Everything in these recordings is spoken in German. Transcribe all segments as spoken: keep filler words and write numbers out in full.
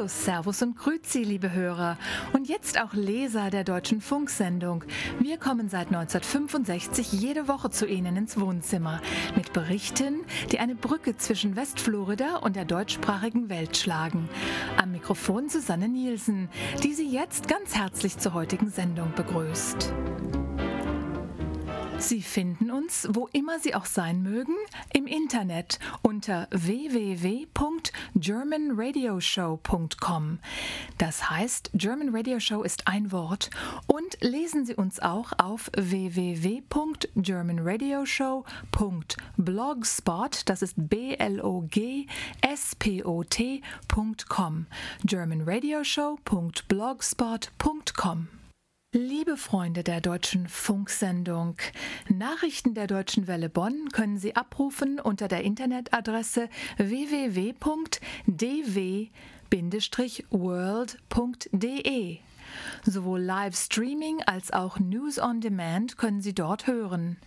Hallo, Servus und Grüezi, liebe Hörer. Und jetzt auch Leser der Deutschen Funksendung. Wir kommen seit neunzehnhundertfünfundsechzig jede Woche zu Ihnen ins Wohnzimmer mit Berichten, die eine Brücke zwischen Westflorida und der deutschsprachigen Welt schlagen. Am Mikrofon Susanne Nielsen, die Sie jetzt ganz herzlich zur heutigen Sendung begrüßt. Sie finden uns, wo immer Sie auch sein mögen, im Internet unter w w w punkt german radio show punkt com. Das heißt, German Radio Show ist ein Wort, und lesen Sie uns auch auf w w w punkt german radio show punkt blogspot, das ist B L O G S P O T punkt com, german radio show punkt blogspot punkt com. Liebe Freunde der Deutschen Funksendung, Nachrichten der Deutschen Welle Bonn können Sie abrufen unter der Internetadresse w w w punkt d w Bindestrich world punkt d e. Sowohl Livestreaming als auch News on Demand können Sie dort hören.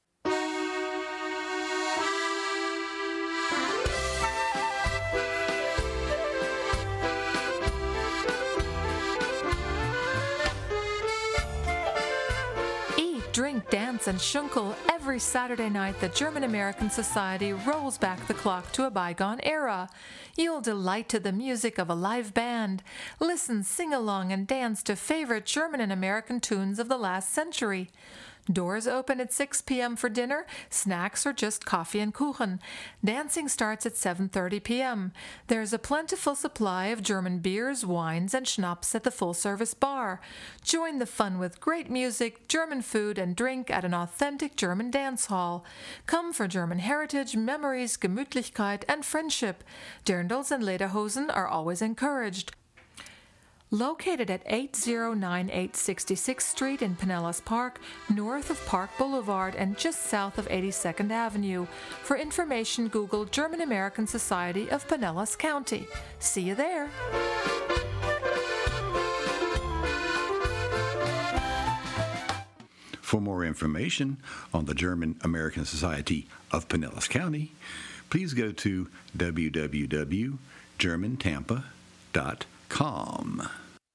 Drink, dance, and shunkel. Every Saturday night, the German-American Society rolls back the clock to a bygone era. You'll delight to the music of a live band, listen, sing along, and dance to favorite German and American tunes of the last century. Doors open at six p.m. for dinner, snacks, or just coffee and kuchen. Dancing starts at seven thirty p.m. There's a plentiful supply of German beers, wines, and schnapps at the full-service bar. Join the fun with great music, German food, and drink at an authentic German dance hall. Come for German heritage, memories, Gemütlichkeit, and friendship. Dirndls and lederhosen are always encouraged. Located at eighty ninety-eight sixty-sixth Street in Pinellas Park, north of Park Boulevard and just south of eighty-second Avenue. For information, Google German-American Society of Pinellas County. See you there! For more information on the German-American Society of Pinellas County, please go to w w w dot german tampa dot com.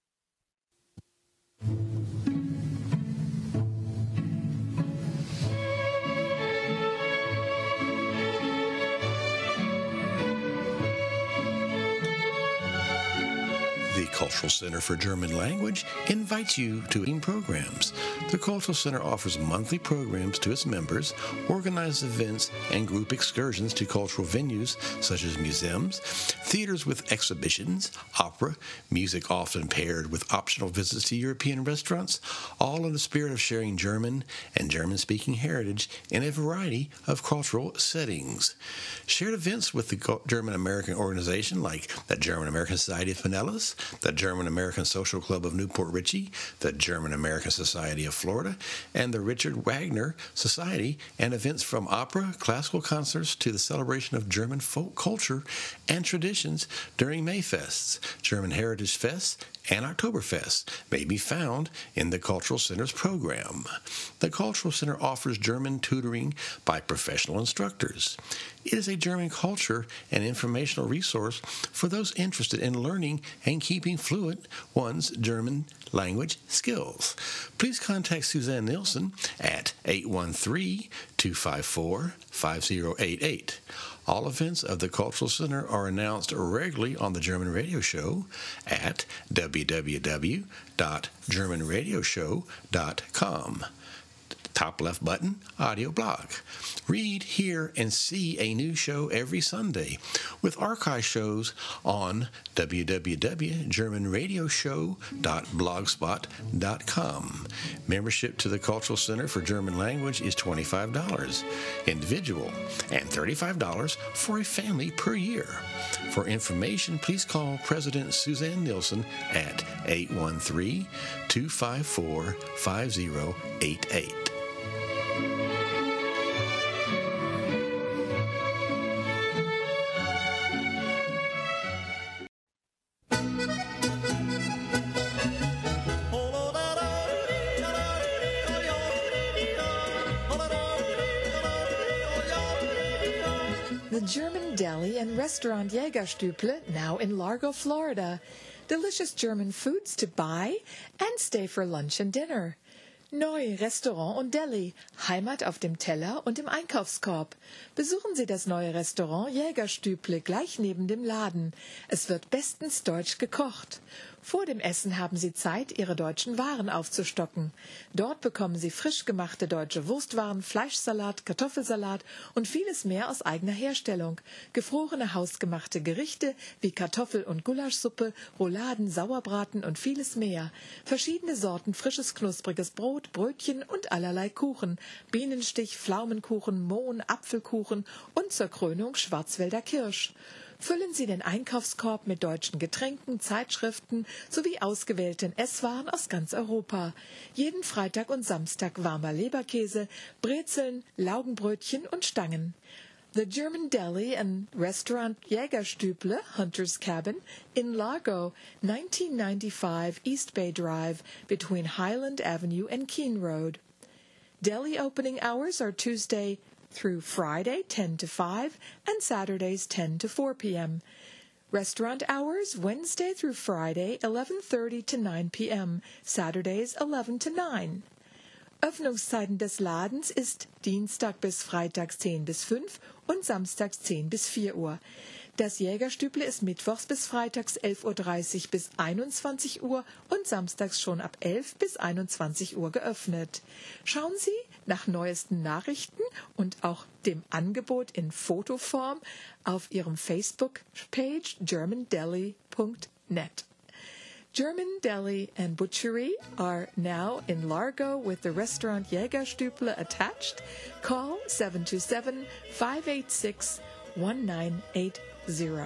The Cultural Center for German Language invites you to programs. The Cultural Center offers monthly programs to its members, organizes events and group excursions to cultural venues such as museums, theaters with exhibitions, opera, music often paired with optional visits to European restaurants, all in the spirit of sharing German and German-speaking heritage in a variety of cultural settings. Shared events with the German-American organization like the German-American Society of Pinellas, the German-American Social Club of Newport Richey, the German-American Society of Florida, and the Richard Wagner Society, and events from opera, classical concerts to the celebration of German folk culture and traditions during Mayfests, German Heritage Fests, and Oktoberfest may be found in the Cultural Center's program. The Cultural Center offers German tutoring by professional instructors. It is a German culture and informational resource for those interested in learning and keeping fluent one's German language skills. Please contact Suzanne Nielsen at eight one three, two five four, five zero eight eight. All events of the Cultural Center are announced regularly on the German Radio Show at w w w dot german radio show dot com. Top left button, audio blog. Read, hear, and see a new show every Sunday with archive shows on w w w dot german radio show dot blogspot dot com. Membership to the Cultural Center for German Language is twenty-five dollars individual and thirty-five dollars for a family per year. For information, please call President Suzanne Nielsen at eight one three, two five four, five zero eight eight. The German Deli and Restaurant Jägerstüble, now in Largo, Florida. Delicious German foods to buy and stay for lunch and dinner. Neu Restaurant und Deli, Heimat auf dem Teller und im Einkaufskorb. Besuchen Sie das neue Restaurant Jägerstüble gleich neben dem Laden. Es wird bestens deutsch gekocht. Vor dem Essen haben Sie Zeit, Ihre deutschen Waren aufzustocken. Dort bekommen Sie frisch gemachte deutsche Wurstwaren, Fleischsalat, Kartoffelsalat und vieles mehr aus eigener Herstellung. Gefrorene hausgemachte Gerichte wie Kartoffel- und Gulaschsuppe, Rouladen, Sauerbraten und vieles mehr. Verschiedene Sorten frisches, knuspriges Brot, Brötchen und allerlei Kuchen. Bienenstich, Pflaumenkuchen, Mohn, Apfelkuchen und zur Krönung Schwarzwälder Kirsch. Füllen Sie den Einkaufskorb mit deutschen Getränken, Zeitschriften sowie ausgewählten Esswaren aus ganz Europa. Jeden Freitag und Samstag warmer Leberkäse, Brezeln, Laugenbrötchen und Stangen. The German Deli and Restaurant Jägerstüble, Hunter's Cabin, in Largo, nineteen ninety-five East Bay Drive, between Highland Avenue and Keene Road. Deli opening hours are Tuesday through Friday, ten to five, and Saturdays, ten to four p.m. Restaurant hours, Wednesday through Friday, eleven thirty to nine p.m., Saturdays, eleven to nine. Öffnungszeiten des Ladens ist Dienstag bis Freitag zehn bis fünf und Samstags zehn bis vier Uhr. Das Jägerstüble ist mittwochs bis freitags elf Uhr dreißig bis einundzwanzig Uhr und samstags schon ab elf bis einundzwanzig Uhr geöffnet. Schauen Sie nach neuesten Nachrichten und auch dem Angebot in Fotoform auf Ihrem Facebook-Page german deli dot net. German Deli and Butchery are now in Largo with the restaurant Jägerstüble attached. Call seven two seven, five eight six, one nine eight zero.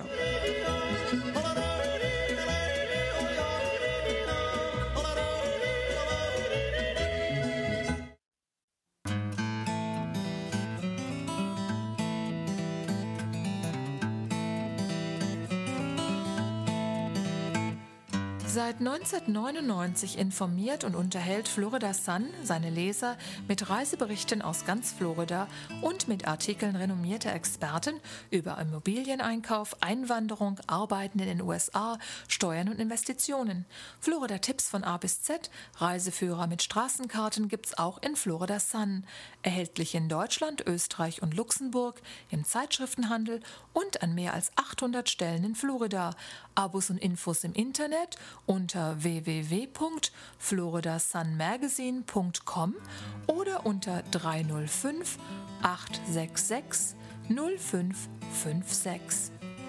Seit neunzehnhundertneunundneunzig informiert und unterhält Florida Sun seine Leser mit Reiseberichten aus ganz Florida und mit Artikeln renommierter Experten über Immobilieneinkauf, Einwanderung, Arbeiten in den U S A, Steuern und Investitionen. Florida-Tipps von A bis Z, Reiseführer mit Straßenkarten gibt's auch in Florida Sun. Erhältlich in Deutschland, Österreich und Luxemburg, im Zeitschriftenhandel und an mehr als achthundert Stellen in Florida. Abos und Infos im Internet unter w w w punkt florida sun magazine punkt com oder unter drei null fünf, acht sechs sechs, null fünf fünf sechs.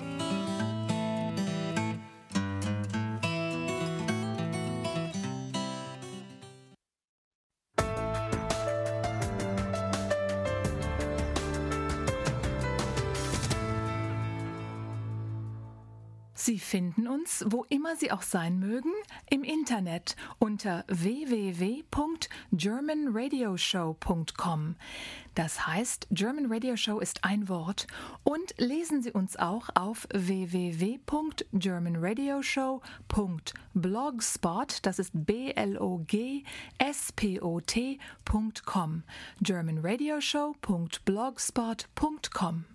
Sie finden uns, wo immer Sie auch sein mögen, im Internet unter w w w punkt german radio show punkt com. Das heißt, German Radio Show ist ein Wort. Und lesen Sie uns auch auf w w w punkt german radio show punkt blogspot, das ist B L O G S P O T punkt com, german radio show punkt blogspot punkt com.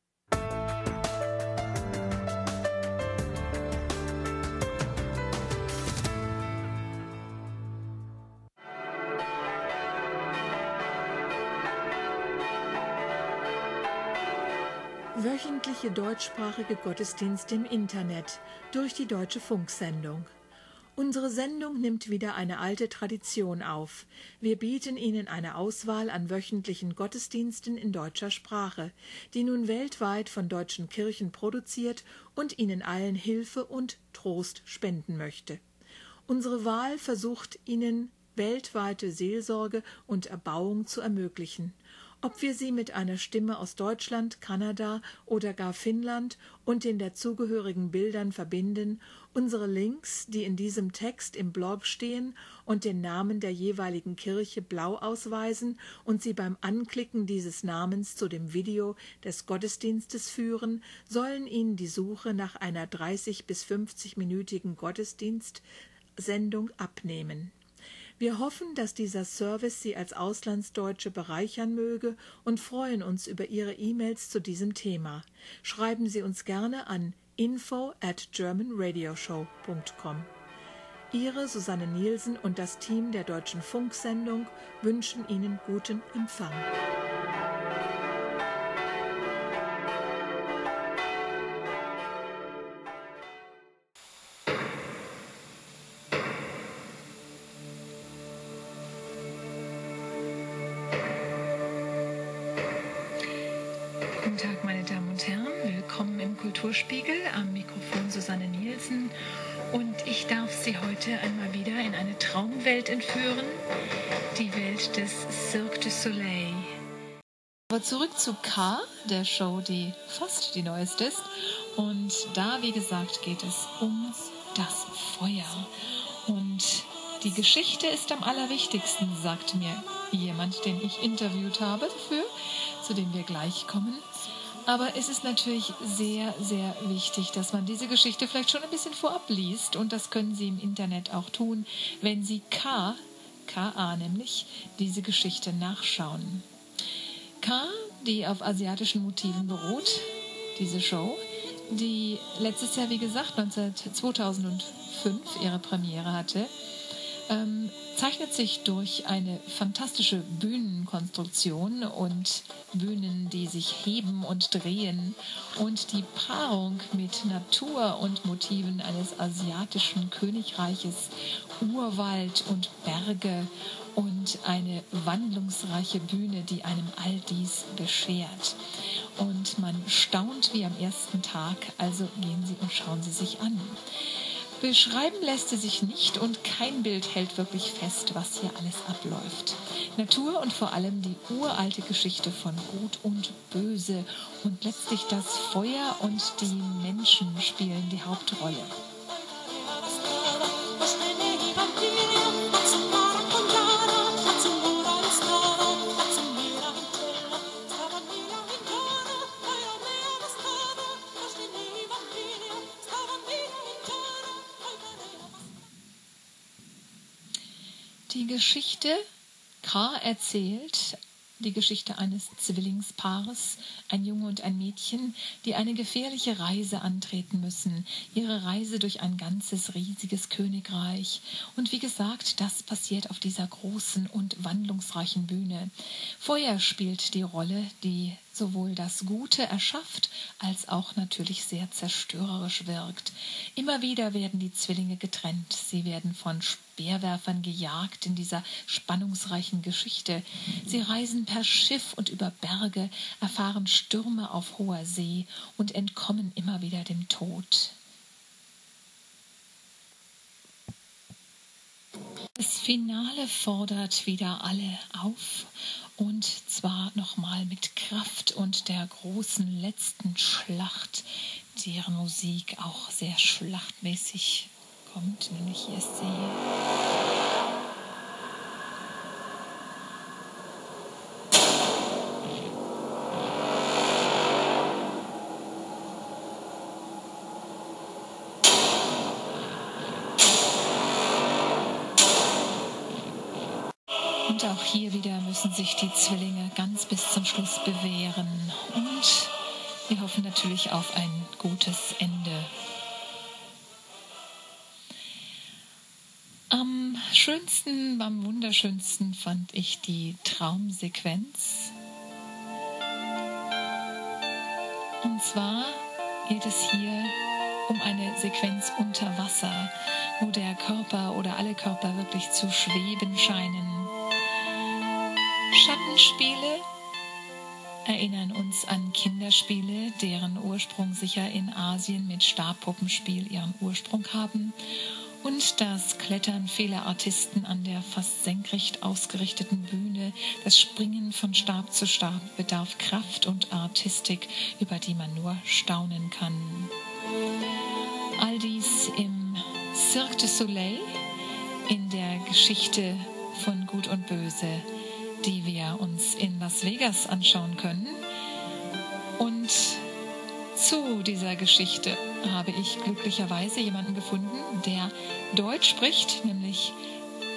Wöchentliche deutschsprachige Gottesdienste im Internet durch die Deutsche Funksendung. Unsere Sendung nimmt wieder eine alte Tradition auf. Wir bieten Ihnen eine Auswahl an wöchentlichen Gottesdiensten in deutscher Sprache, die nun weltweit von deutschen Kirchen produziert und Ihnen allen Hilfe und Trost spenden möchte. Unsere Wahl versucht Ihnen weltweite Seelsorge und Erbauung zu ermöglichen. Ob wir sie mit einer Stimme aus Deutschland, Kanada oder gar Finnland und den dazugehörigen Bildern verbinden, unsere Links, die in diesem Text im Blog stehen und den Namen der jeweiligen Kirche blau ausweisen und sie beim Anklicken dieses Namens zu dem Video des Gottesdienstes führen, sollen Ihnen die Suche nach einer dreißig bis fünfzig-minütigen Gottesdienstsendung abnehmen. Wir hoffen, dass dieser Service Sie als Auslandsdeutsche bereichern möge und freuen uns über Ihre E-Mails zu diesem Thema. Schreiben Sie uns gerne an info at german radio show punkt com. Ihre Susanne Nielsen und das Team der Deutschen Funksendung wünschen Ihnen guten Empfang. Guten Tag, meine Damen und Herren. Willkommen im Kulturspiegel. Am Mikrofon Susanne Nielsen. Und ich darf Sie heute einmal wieder in eine Traumwelt entführen. Die Welt des Cirque du Soleil. Aber zurück zu K, der Show, die fast die neueste ist. Und da, wie gesagt, geht es um das Feuer. Und die Geschichte ist am allerwichtigsten, sagt mir jemand, den ich interviewt habe dafür, zu dem wir gleich kommen. Aber es ist natürlich sehr, sehr wichtig, dass man diese Geschichte vielleicht schon ein bisschen vorab liest. Und das können Sie im Internet auch tun, wenn Sie K, K A nämlich, diese Geschichte nachschauen. K, die auf asiatischen Motiven beruht, diese Show, die letztes Jahr, wie gesagt, zweitausendfünf ihre Premiere hatte, ähm, zeichnet sich durch eine fantastische Bühnenkonstruktion und Bühnen, die sich heben und drehen und die Paarung mit Natur und Motiven eines asiatischen Königreiches, Urwald und Berge und eine wandlungsreiche Bühne, die einem all dies beschert. Und man staunt wie am ersten Tag, also gehen Sie und schauen Sie sich an. Beschreiben lässt sie sich nicht und kein Bild hält wirklich fest, was hier alles abläuft. Natur und vor allem die uralte Geschichte von Gut und Böse und letztlich das Feuer und die Menschen spielen die Hauptrolle. Die Geschichte K erzählt die Geschichte eines Zwillingspaares, ein Junge und ein Mädchen, die eine gefährliche Reise antreten müssen. Ihre Reise durch ein ganzes riesiges Königreich. Und wie gesagt, das passiert auf dieser großen und wandlungsreichen Bühne. Feuer spielt die Rolle, die sowohl das Gute erschafft, als auch natürlich sehr zerstörerisch wirkt. Immer wieder werden die Zwillinge getrennt. Sie werden von Speerwerfern gejagt in dieser spannungsreichen Geschichte. Sie reisen per Schiff und über Berge, erfahren Stürme auf hoher See und entkommen immer wieder dem Tod. Das Finale fordert wieder alle auf, und zwar nochmal mit Kraft und der großen letzten Schlacht, deren Musik auch sehr schlachtmäßig kommt, nämlich hier ist sie. Und auch hier wieder müssen sich die Zwillinge ganz bis zum Schluss bewähren. Und wir hoffen natürlich auf ein gutes Ende. Am schönsten, am wunderschönsten fand ich die Traumsequenz. Und zwar geht es hier um eine Sequenz unter Wasser, wo der Körper oder alle Körper wirklich zu schweben scheinen. Schattenspiele erinnern uns an Kinderspiele, deren Ursprung sicher in Asien mit Stabpuppenspiel ihren Ursprung haben. Und das Klettern vieler Artisten an der fast senkrecht ausgerichteten Bühne, das Springen von Stab zu Stab bedarf Kraft und Artistik, über die man nur staunen kann. All dies im Cirque du Soleil, in der Geschichte von Gut und Böse, die wir uns in Las Vegas anschauen können. Und zu dieser Geschichte habe ich glücklicherweise jemanden gefunden, der Deutsch spricht, nämlich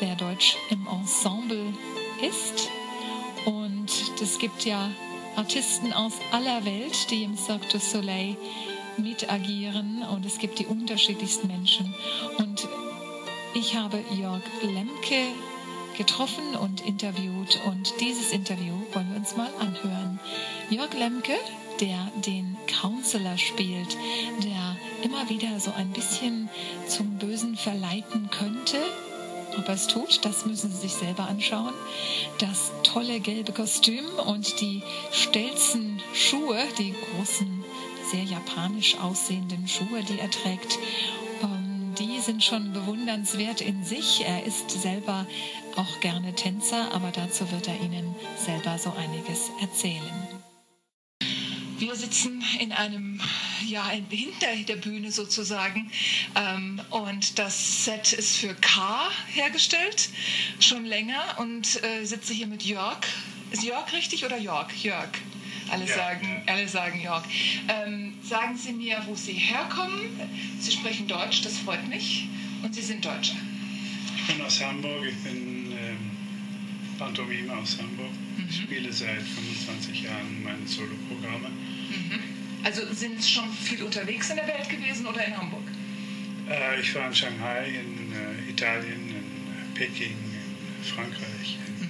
der Deutsch im Ensemble ist. Und es gibt ja Artisten aus aller Welt, die im Cirque du Soleil mitagieren, und es gibt die unterschiedlichsten Menschen. Und ich habe Jörg Lemke getroffen und interviewt, und dieses Interview wollen wir uns mal anhören. Jörg Lemke, der den Counselor spielt, der immer wieder so ein bisschen zum Bösen verleiten könnte. Ob er es tut, das müssen Sie sich selber anschauen. Das tolle gelbe Kostüm und die stelzen Schuhe, die großen, sehr japanisch aussehenden Schuhe, die er trägt, ähm, die sind schon bewundernswert in sich. Er ist selber auch gerne Tänzer, aber dazu wird er Ihnen selber so einiges erzählen. Wir sitzen in einem, ja, hinter der Bühne sozusagen, ähm, und das Set ist für K hergestellt, schon länger, und äh, sitze hier mit Jörg. Ist Jörg richtig oder Jörg? Jörg. Alle, ja, sagen, alle sagen Jörg. Ähm, sagen Sie mir, wo Sie herkommen. Sie sprechen Deutsch, das freut mich, und Sie sind Deutscher. Ich bin aus Hamburg, ich bin ähm, Pantomime aus Hamburg. Mhm. Ich spiele seit fünfundzwanzig Jahren meine Soloprogramme. Mhm. Also sind Sie schon viel unterwegs in der Welt gewesen oder in Hamburg? Äh, ich war in Shanghai, in äh, Italien, in Peking, in Frankreich. In,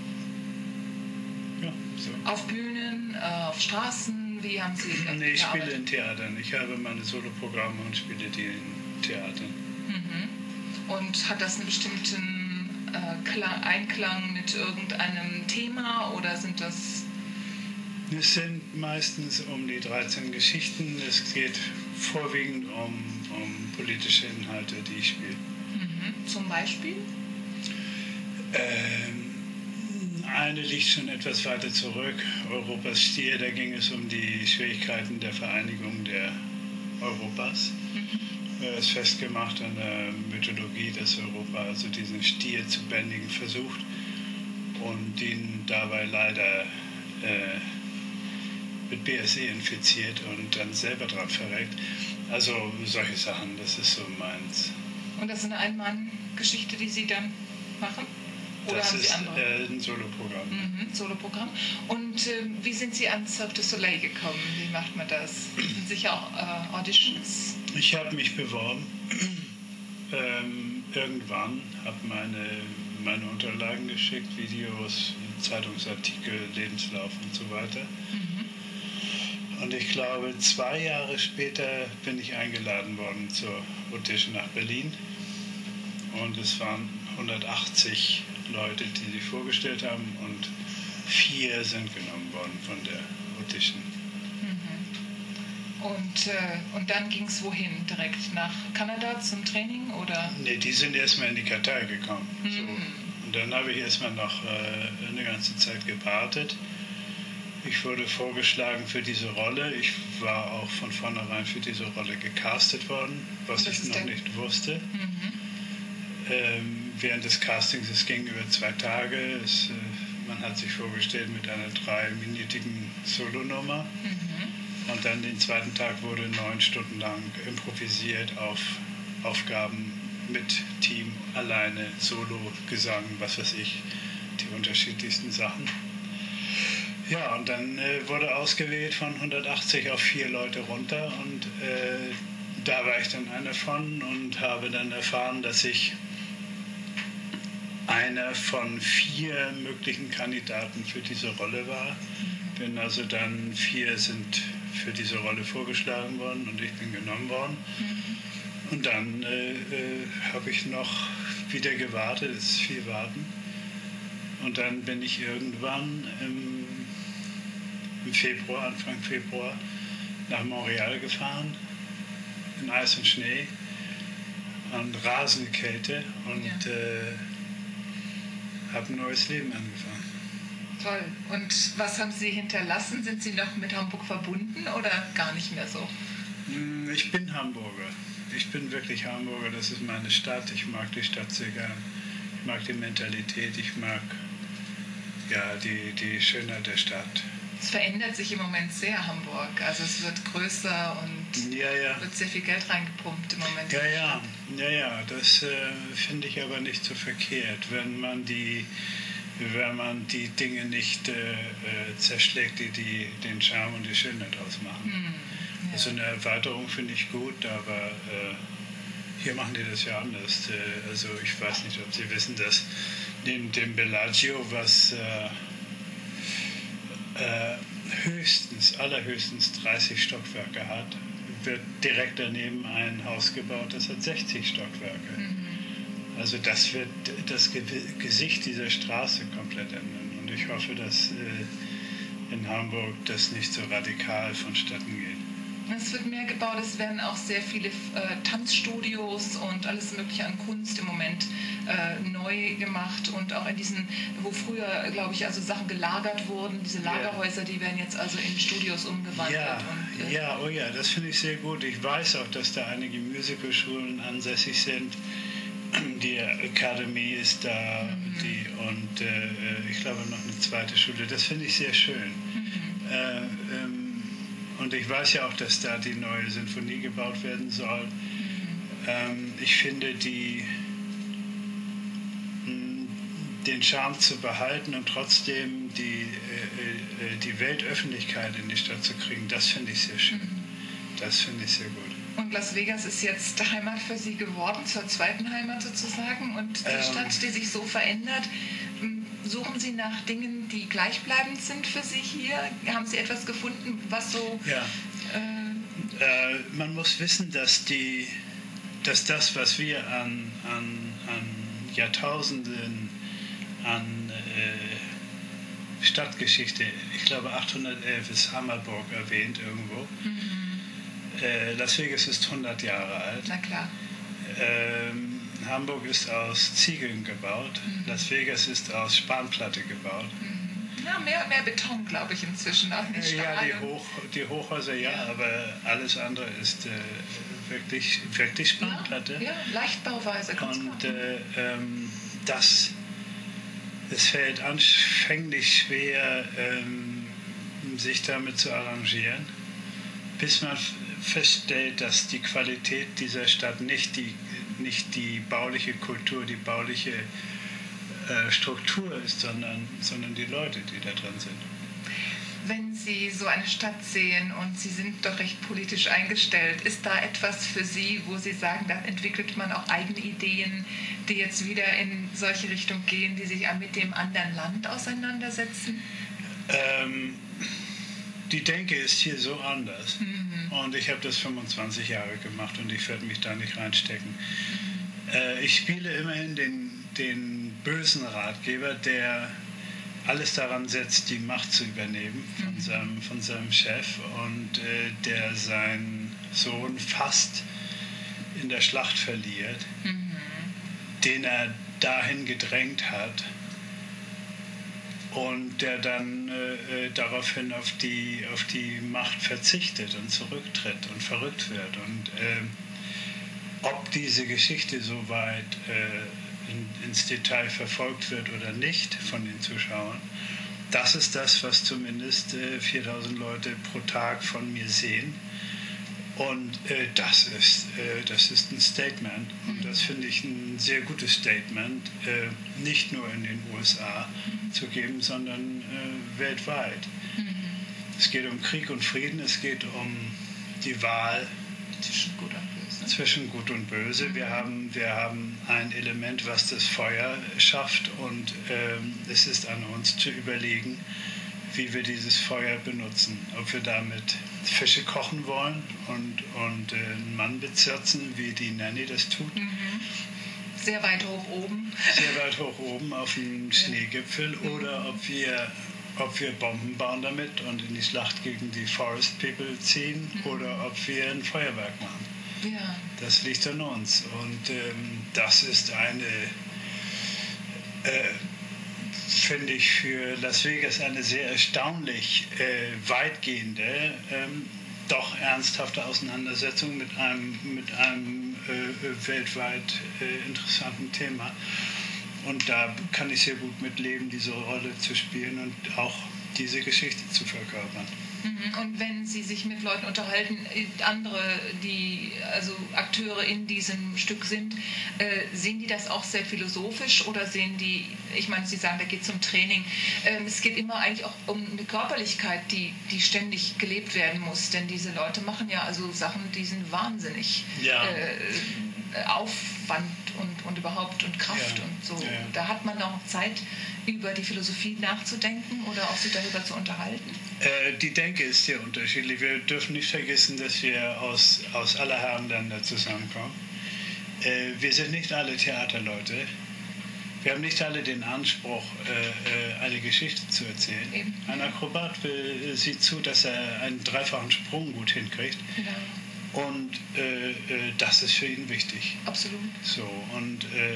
mhm. ja, so. Auf Bühnen, äh, auf Straßen, wie haben Sie äh, Nee, ich gearbeitet? Spiele in Theatern. Ich habe meine Soloprogramme und spiele die in Theatern. Mhm. Und hat das einen bestimmten äh, Klang, Einklang mit irgendeinem Thema, oder sind das... Es sind meistens um die dreizehn Geschichten. Es geht vorwiegend um, um politische Inhalte, die ich spiele. Mhm. Zum Beispiel? Ähm, eine liegt schon etwas weiter zurück. Europas Stier, da ging es um die Schwierigkeiten der Vereinigung der Europas. Mhm. Es ist festgemacht an der Mythologie, dass Europa also diesen Stier zu bändigen versucht und ihn dabei leider äh, mit B S E infiziert und dann selber dran verreckt. Also solche Sachen, das ist so meins. Und das ist eine Ein-Mann-Geschichte, die Sie dann machen? Oder das haben ist Sie andere? Äh, ein Soloprogramm. Mhm, Soloprogramm. Und äh, wie sind Sie an Cirque du Soleil gekommen? Wie macht man das? Sind sicher auch äh, Auditions? Ich habe mich beworben. ähm, irgendwann, habe meine, meine Unterlagen geschickt, Videos, Zeitungsartikel, Lebenslauf und so weiter. Mhm. Und ich glaube, zwei Jahre später bin ich eingeladen worden zur Audition nach Berlin. Und es waren hundertachtzig Leute, die sich vorgestellt haben, und vier sind genommen worden von der Audition. Mhm. Und, äh, und dann ging es wohin? Direkt nach Kanada zum Training? Oder? Nee, die sind erstmal in die Kartei gekommen. Mhm. So. Und dann habe ich erstmal noch äh, eine ganze Zeit gewartet. Ich wurde vorgeschlagen für diese Rolle. Ich war auch von vornherein für diese Rolle gecastet worden, was ich noch nicht wusste. Mhm. Ähm, während des Castings, es ging über zwei Tage. Es, äh, man hat sich vorgestellt mit einer dreiminütigen Solonummer. Mhm. Und dann den zweiten Tag wurde neun Stunden lang improvisiert auf Aufgaben mit Team, alleine, Solo, Gesang, was weiß ich, die unterschiedlichsten Sachen. Ja, und dann äh, wurde ausgewählt von hundertachtzig auf vier Leute runter, und äh, da war ich dann einer von und habe dann erfahren, dass ich einer von vier möglichen Kandidaten für diese Rolle war. Bin also dann, vier sind für diese Rolle vorgeschlagen worden und ich bin genommen worden. Und dann äh, äh, habe ich noch wieder gewartet, es ist viel Warten. Und dann bin ich irgendwann im im Februar, Anfang Februar, nach Montreal gefahren, in Eis und Schnee und rasende Kälte, und ja. äh, habe ein neues Leben angefangen. Toll. Und was haben Sie hinterlassen? Sind Sie noch mit Hamburg verbunden oder gar nicht mehr so? Ich bin Hamburger. Ich bin wirklich Hamburger. Das ist meine Stadt. Ich mag die Stadt sehr gern. Ich mag die Mentalität. Ich mag ja, die, die Schönheit der Stadt. Das es verändert sich im Moment sehr, Hamburg. Also es wird größer und ja, ja. wird sehr viel Geld reingepumpt im Moment. Ja, ja, ja, ja, das äh, finde ich aber nicht so verkehrt, wenn man die, wenn man die Dinge nicht äh, äh, zerschlägt, die, die den Charme und die Schönheit ausmachen. Hm, ja. Also eine Erweiterung finde ich gut, aber äh, hier machen die das ja anders. Äh, also ich weiß nicht, ob Sie wissen, dass neben dem Bellagio, was äh, äh, höchstens, allerhöchstens dreißig Stockwerke hat, wird direkt daneben ein Haus gebaut, das hat sechzig Stockwerke. Mhm. Also das wird das Ge- Gesicht dieser Straße komplett ändern. Und ich hoffe, dass äh, in Hamburg das nicht so radikal vonstatten geht. Es wird mehr gebaut, es werden auch sehr viele äh, Tanzstudios und alles Mögliche an Kunst im Moment äh, neu gemacht und auch in diesen, wo früher, glaube ich, also Sachen gelagert wurden, diese Lagerhäuser, die werden jetzt also in Studios umgewandelt. Ja, und, äh, ja, oh ja, das finde ich sehr gut. Ich weiß auch, dass da einige Musicalschulen ansässig sind. Die Academy ist da mhm. die, und äh, ich glaube noch eine zweite Schule. Das finde ich sehr schön. Mhm. Äh, ähm, Und ich weiß ja auch, dass da die neue Sinfonie gebaut werden soll. Mhm. Ähm, ich finde, die, mh, den Charme zu behalten und trotzdem die, äh, äh, die Weltöffentlichkeit in die Stadt zu kriegen, das finde ich sehr schön. Mhm. Das finde ich sehr gut. Und Las Vegas ist jetzt Heimat für Sie geworden, zur zweiten Heimat sozusagen. Und die ähm, Stadt, die sich so verändert, suchen Sie nach Dingen, die gleichbleibend sind für Sie hier? Haben Sie etwas gefunden, was so... Ja. Äh, äh, man muss wissen, dass, die, dass das, was wir an, an, an Jahrtausenden an äh, Stadtgeschichte, ich glaube achthundertelf ist Hammerburg erwähnt irgendwo. Mhm. Äh, Las Vegas ist hundert Jahre alt. Na klar. Ähm, Hamburg ist aus Ziegeln gebaut, mhm. Las Vegas ist aus Spanplatte gebaut. Mhm. Ja, mehr, mehr Beton, glaube ich, inzwischen, auch nicht Stahl. Ja, die, Hoch, die Hochhäuser, ja, ja, aber alles andere ist äh, wirklich, wirklich Spanplatte. Ja, ja, Leichtbauweise. Und äh, ähm, das, es fällt anfänglich schwer, ähm, sich damit zu arrangieren, bis man feststellt, dass die Qualität dieser Stadt nicht die nicht die bauliche Kultur, die bauliche äh, Struktur ist, sondern, sondern die Leute, die da drin sind. Wenn Sie so eine Stadt sehen und Sie sind doch recht politisch eingestellt, ist da etwas für Sie, wo Sie sagen, da entwickelt man auch eigene Ideen, die jetzt wieder in solche Richtung gehen, die sich mit dem anderen Land auseinandersetzen? Ähm, die Denke ist hier so anders. Mhm. Und ich habe das fünfundzwanzig Jahre gemacht und ich werde mich da nicht reinstecken. Mhm. Äh, ich spiele immerhin den, den bösen Ratgeber, der alles daran setzt, die Macht zu übernehmen von, mhm. seinem, von seinem Chef und äh, der seinen Sohn fast in der Schlacht verliert, mhm. den er dahin gedrängt hat. Und der dann äh, daraufhin auf die, auf die Macht verzichtet und zurücktritt und verrückt wird. Und äh, ob diese Geschichte so weit äh, in, ins Detail verfolgt wird oder nicht von den Zuschauern, das ist das, was zumindest äh, viertausend Leute pro Tag von mir sehen. Und äh, das, ist, äh, das ist ein Statement. Und das finde ich ein sehr gutes Statement, äh, nicht nur in den U S A mhm. zu geben, sondern äh, weltweit. Mhm. Es geht um Krieg und Frieden, es geht um die Wahl zwischen Gut und Böse. Zwischen Gut und Böse. Mhm. Wir haben, wir haben ein Element, was das Feuer schafft, und äh, es ist an uns zu überlegen, wie wir dieses Feuer benutzen. Ob wir damit Fische kochen wollen und, und äh, einen Mann bezirzen, wie die Nanny das tut. Mhm. Sehr weit hoch oben. Sehr weit hoch oben auf dem Schneegipfel. Mhm. Oder ob wir, ob wir Bomben bauen damit und in die Schlacht gegen die Forest People ziehen. Mhm. Oder ob wir ein Feuerwerk machen. Ja. Das liegt an uns. Und ähm, das ist eine... Äh, finde ich für Las Vegas eine sehr erstaunlich äh, weitgehende, ähm, doch ernsthafte Auseinandersetzung mit einem, mit einem äh, weltweit äh, interessanten Thema. Und da kann ich sehr gut mit leben, diese Rolle zu spielen und auch diese Geschichte zu verkörpern. Und wenn Sie sich mit Leuten unterhalten, andere, die also Akteure in diesem Stück sind, äh, sehen die das auch sehr philosophisch oder sehen die, ich meine, Sie sagen, da geht es um Training, ähm, es geht immer eigentlich auch um eine Körperlichkeit, die, die ständig gelebt werden muss, denn diese Leute machen ja also Sachen, die sind wahnsinnig. Ja. Äh, Aufwand und, und überhaupt und Kraft ja. und so. Ja. Da hat man auch Zeit, über die Philosophie nachzudenken oder auch sich darüber zu unterhalten? Äh, die Denke ist sehr unterschiedlich. Wir dürfen nicht vergessen, dass wir aus, aus aller Herren Länder zusammenkommen. Äh, wir sind nicht alle Theaterleute. Wir haben nicht alle den Anspruch, äh, eine Geschichte zu erzählen. Eben. Ein Akrobat äh, sieht zu, dass er einen dreifachen Sprung gut hinkriegt. Genau. Und äh, das ist für ihn wichtig. Absolut. So, und äh,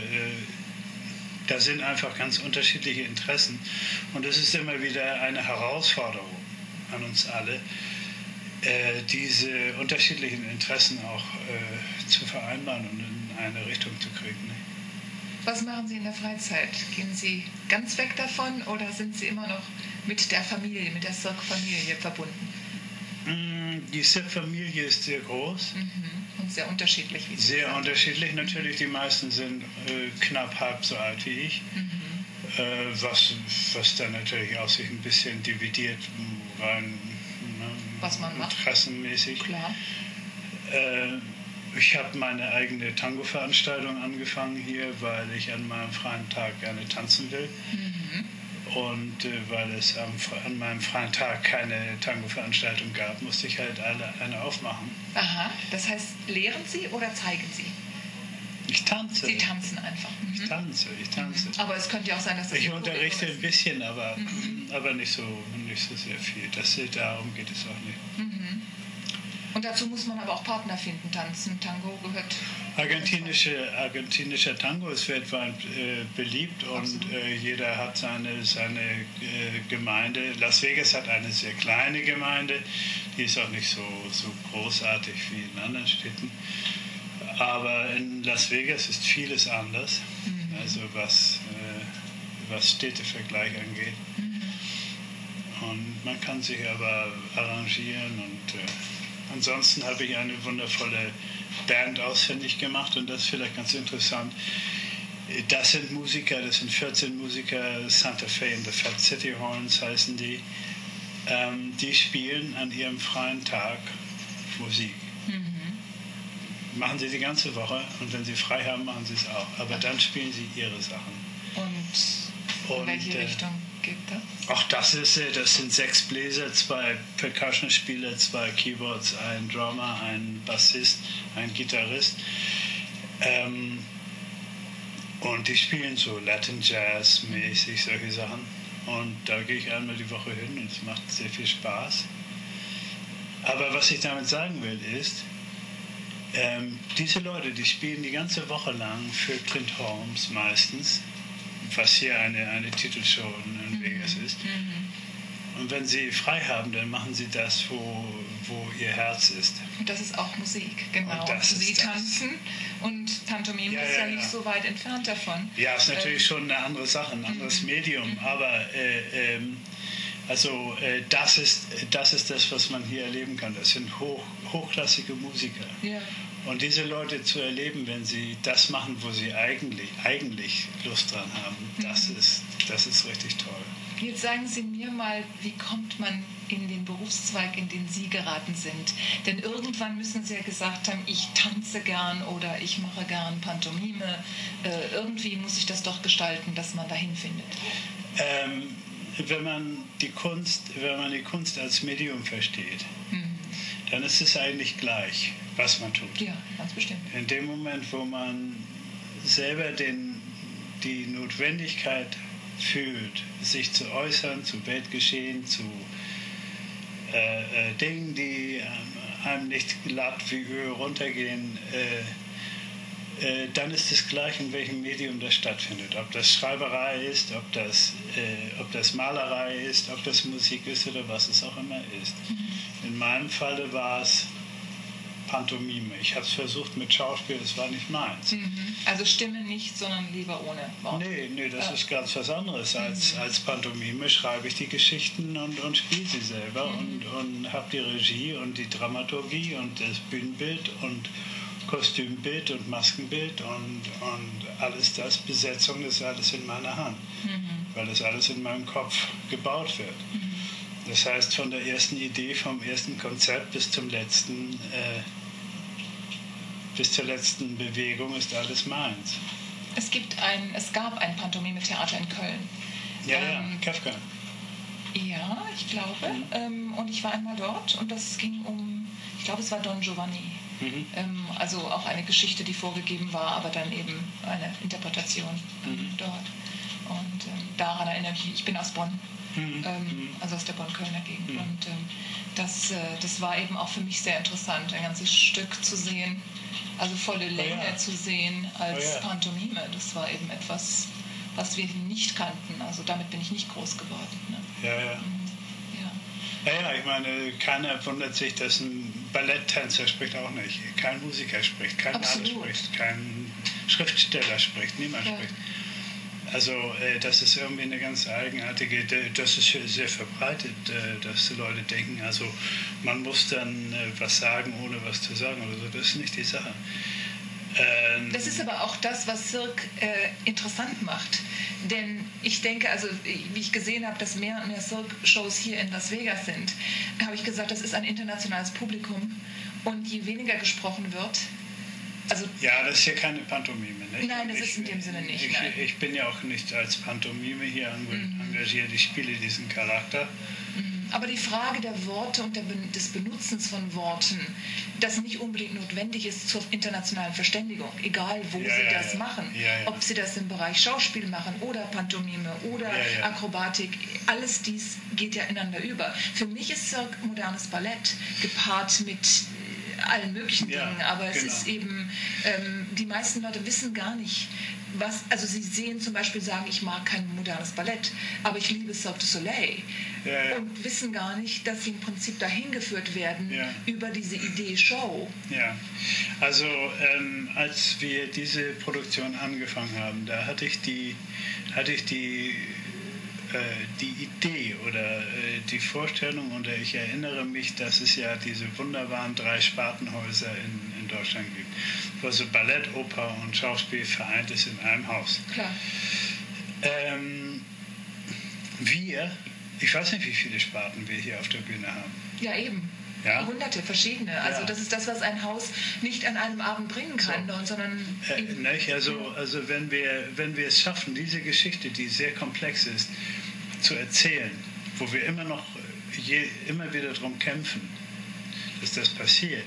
da sind einfach ganz unterschiedliche Interessen. Und es ist immer wieder eine Herausforderung an uns alle, äh, diese unterschiedlichen Interessen auch äh, zu vereinbaren und in eine Richtung zu kriegen. Ne? Was machen Sie in der Freizeit? Gehen Sie ganz weg davon oder sind Sie immer noch mit der Familie, mit der Cirque-Familie verbunden? Die Cirque-Familie ist sehr groß. Mhm. Und sehr unterschiedlich. Wie Sie sehr gesagt. unterschiedlich. Natürlich, die meisten sind äh, knapp halb so alt wie ich. Mhm. Äh, was, was dann natürlich auch sich ein bisschen dividiert, rein ne, was man macht. interessenmäßig. Klar. Äh, ich habe meine eigene Tango-Veranstaltung angefangen hier, weil ich an meinem freien Tag gerne tanzen will. Mhm. Und äh, weil es am, an meinem freien Tag keine Tango-Veranstaltung gab, musste ich halt alle, eine aufmachen. Aha, das heißt, lehren Sie oder zeigen Sie? Ich tanze. Sie tanzen einfach. Mhm. Ich tanze, ich tanze. Mhm. Aber es könnte ja auch sein, dass das Ich Ihr unterrichte Publikum ein bisschen, aber, Mhm. aber nicht, so, nicht so sehr viel. Das, darum geht es auch nicht. Mhm. Und dazu muss man aber auch Partner finden, tanzen. Tango gehört... Argentinische, argentinischer Tango ist weltweit äh, beliebt und äh, jeder hat seine, seine äh, Gemeinde. Las Vegas hat eine sehr kleine Gemeinde, die ist auch nicht so, so großartig wie in anderen Städten. Aber in Las Vegas ist vieles anders, mhm. also was, äh, was Städtevergleich angeht. Mhm. Und man kann sich aber arrangieren und äh, ansonsten habe ich eine wundervolle Band ausfindig gemacht und das ist vielleicht ganz interessant. Das sind Musiker, das sind vierzehn Musiker, Santa Fe and the Fat City Horns heißen die. Ähm, die spielen an ihrem freien Tag Musik. Mhm. Machen sie die ganze Woche und wenn sie frei haben, machen sie es auch. Aber dann spielen sie ihre Sachen. Und in und, welche äh, Richtung geht das? Ach, das ist das sind sechs Bläser, zwei Percussion-Spieler, zwei Keyboards, ein Drummer, ein Bassist, ein Gitarrist. Ähm, und die spielen so Latin Jazz mäßig, solche Sachen. Und da gehe ich einmal die Woche hin und es macht sehr viel Spaß. Aber was ich damit sagen will ist, ähm, diese Leute, die spielen die ganze Woche lang für Clint Holmes meistens, was hier eine, eine Titelshow in Vegas ist. Mhm. Und wenn sie frei haben, dann machen sie das, wo, wo ihr Herz ist. Und das ist auch Musik, genau. Und das sie ist tanzen das. Und Pantomime ja, ist ja, ja nicht ja. so weit entfernt davon. Ja, ist natürlich äh, schon eine andere Sache, ein anderes mhm. Medium. Mhm. Aber äh, ähm, also äh, das, ist, das ist das, was man hier erleben kann. Das sind hoch, hochklassige Musiker. Ja. Und diese Leute zu erleben, wenn sie das machen, wo sie eigentlich, eigentlich Lust dran haben, das, mhm. ist, das ist richtig toll. Jetzt sagen Sie mir mal, wie kommt man in den Berufszweig, in den Sie geraten sind? Denn irgendwann müssen Sie ja gesagt haben, ich tanze gern oder ich mache gern Pantomime. Äh, irgendwie muss ich das doch gestalten, dass man dahin findet. Ähm, wenn man die Kunst, wenn man die Kunst als Medium versteht, mhm. dann ist es eigentlich gleich, was man tut. Ja, ganz bestimmt. In dem Moment, wo man selber den, die Notwendigkeit fühlt, sich zu äußern, zu Weltgeschehen, zu äh, äh, Dingen, die ähm, einem nicht glatt wie Öl runtergehen, äh, äh, dann ist es gleich, in welchem Medium das stattfindet. Ob das Schreiberei ist, ob das, äh, ob das Malerei ist, ob das Musik ist oder was es auch immer ist. Mhm. In meinem Falle war es Pantomime. Ich habe es versucht mit Schauspiel, das war nicht meins. Mhm. Also Stimme nicht, sondern lieber ohne Wort. Nee, nee, das äh. ist ganz was anderes. Als, mhm. als Pantomime schreibe ich die Geschichten und, und spiele sie selber mhm. und, und habe die Regie und die Dramaturgie und das Bühnenbild und Kostümbild und Maskenbild und, und alles das, Besetzung, das ist alles in meiner Hand, mhm. weil das alles in meinem Kopf gebaut wird. Mhm. Das heißt, von der ersten Idee, vom ersten Konzept bis zum letzten, äh, bis zur letzten Bewegung ist alles meins. Es gibt ein, es gab ein Pantomime-Theater in Köln. Ja, ähm, ja, Kafka. Ja, ich glaube. Mhm. Ähm, und ich war einmal dort und das ging um, ich glaube, es war Don Giovanni. Mhm. Ähm, also auch eine Geschichte, die vorgegeben war, aber dann eben eine Interpretation mhm. dort. Und ähm, daran erinnere ich mich, ich bin aus Bonn, mhm. ähm, also aus der Bonn-Kölner Gegend. Mhm. Und ähm, das, äh, das war eben auch für mich sehr interessant, ein ganzes Stück zu sehen, also volle Länge oh ja. zu sehen als oh ja. Pantomime. Das war eben etwas, was wir nicht kannten. Also damit bin ich nicht groß geworden. Ne? Ja, ja. Ja, ja, ich meine, keiner wundert sich, dass ein Balletttänzer spricht auch nicht. Kein Musiker spricht, kein Maler spricht, kein Schriftsteller spricht, niemand ja. spricht. Also äh, das ist irgendwie eine ganz eigenartige, das ist sehr verbreitet, äh, dass die Leute denken, also man muss dann äh, was sagen, ohne was zu sagen oder so. Das ist nicht die Sache. Ähm, das ist aber auch das, was Cirque äh, interessant macht. Denn ich denke, also wie ich gesehen habe, dass mehr und mehr Cirque-Shows hier in Las Vegas sind, habe ich gesagt, das ist ein internationales Publikum. Und je weniger gesprochen wird, also ja, das ist hier keine Pantomime. Nicht? Nein, das ich, ist in dem Sinne nicht. Ich, nein. ich bin ja auch nicht als Pantomime hier engagiert. Ich spiele diesen Charakter. Aber die Frage der Worte und der, des Benutzens von Worten, das nicht unbedingt notwendig ist zur internationalen Verständigung, egal wo ja, sie ja, das ja. machen, Ja, ja. ob sie das im Bereich Schauspiel machen oder Pantomime oder ja, ja. Akrobatik, alles dies geht ja ineinander über. Für mich ist Cirque modernes Ballett gepaart mit allen möglichen ja, Dingen, aber es genau. ist eben, ähm, die meisten Leute wissen gar nicht, was, also sie sehen zum Beispiel, sagen, ich mag kein modernes Ballett, aber ich liebe Cirque du Soleil ja, ja. und wissen gar nicht, dass sie im Prinzip dahin geführt werden ja. über diese Idee Show. Ja, also ähm, als wir diese Produktion angefangen haben, da hatte ich die, hatte ich die die Idee oder äh, die Vorstellung, oder ich erinnere mich, dass es ja diese wunderbaren drei Spartenhäuser in, in Deutschland gibt, wo so Ballett, Oper und Schauspiel vereint ist in einem Haus. Klar. Ähm, wir, ich weiß nicht, wie viele Sparten wir hier auf der Bühne haben. Ja, eben. Ja? Hunderte, verschiedene. Also ja. das ist das, was ein Haus nicht an einem Abend bringen kann, so. sondern... Äh, nicht? Also, also wenn wir, wenn wir es schaffen, diese Geschichte, die sehr komplex ist, zu erzählen, wo wir immer noch je, immer wieder darum kämpfen, dass das passiert,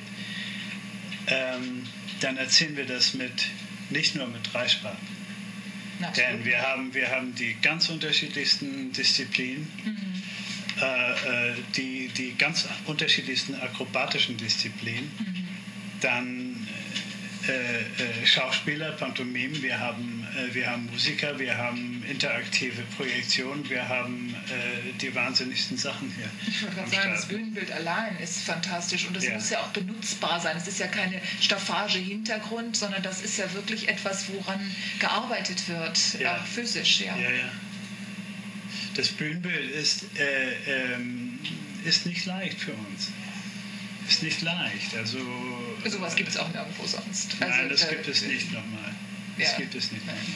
ähm, dann erzählen wir das mit, nicht nur mit drei Sparten. Denn wir haben, wir haben die ganz unterschiedlichsten Disziplinen, mhm. äh, die, die ganz unterschiedlichsten akrobatischen Disziplinen, mhm. dann äh, äh, Schauspieler, Pantomimen, wir haben, äh, wir haben Musiker, wir haben interaktive Projektionen, wir haben äh, die wahnsinnigsten Sachen hier. Ich wollte gerade sagen, das Bühnenbild allein ist fantastisch und es ja. muss ja auch benutzbar sein. Es ist ja keine Staffage-Hintergrund, sondern das ist ja wirklich etwas, woran gearbeitet wird, ja. auch physisch. Ja. Ja, ja. Das Bühnenbild ist, äh, ähm, ist nicht leicht für uns. Ist nicht leicht. Also, sowas gibt es auch nirgendwo sonst. Nein, also, das äh, gibt es nicht nochmal. Das ja. gibt es nicht nochmal.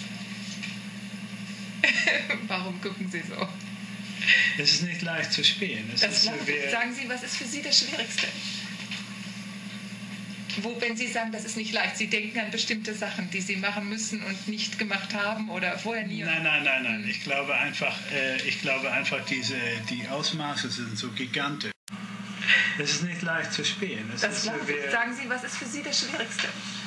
Warum gucken Sie so? Es ist nicht leicht zu spielen. Es das ist, lacht, wir, sagen Sie, was ist für Sie das Schwierigste? Wo, wenn Sie sagen, das ist nicht leicht, Sie denken an bestimmte Sachen, die Sie machen müssen und nicht gemacht haben oder vorher nie? Nein, nein, nein, nein. Ich glaube einfach, äh, ich glaube einfach diese, die Ausmaße sind so gigantisch. Es ist nicht leicht zu spielen. Es das ist, lacht, wir, sagen Sie, was ist für Sie das Schwierigste?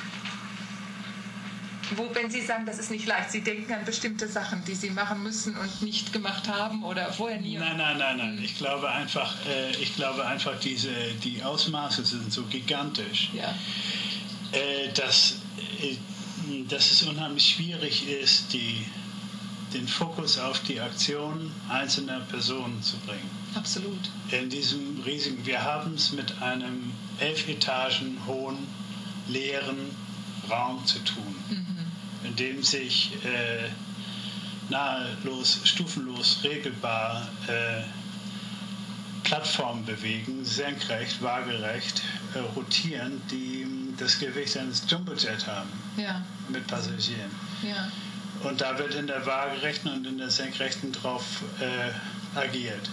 Wo, wenn Sie sagen, das ist nicht leicht, Sie denken an bestimmte Sachen, die Sie machen müssen und nicht gemacht haben oder vorher nie? Nein, nein, nein, nein. Ich glaube einfach, äh, ich glaube einfach diese, die Ausmaße sind so gigantisch, ja. äh, dass, äh, dass es unheimlich schwierig ist, die, den Fokus auf die Aktion einzelner Personen zu bringen. absolut. In diesem riesigen, wir haben es mit einem elf Etagen hohen, leeren Raum zu tun, mhm. in dem sich äh, nahelos, stufenlos, regelbar äh, Plattformen bewegen, senkrecht, waagerecht, äh, rotieren, die das Gewicht eines Jumbojet haben, ja. mit Passagieren. Ja. Und da wird in der waagerechten und in der senkrechten drauf äh, agiert.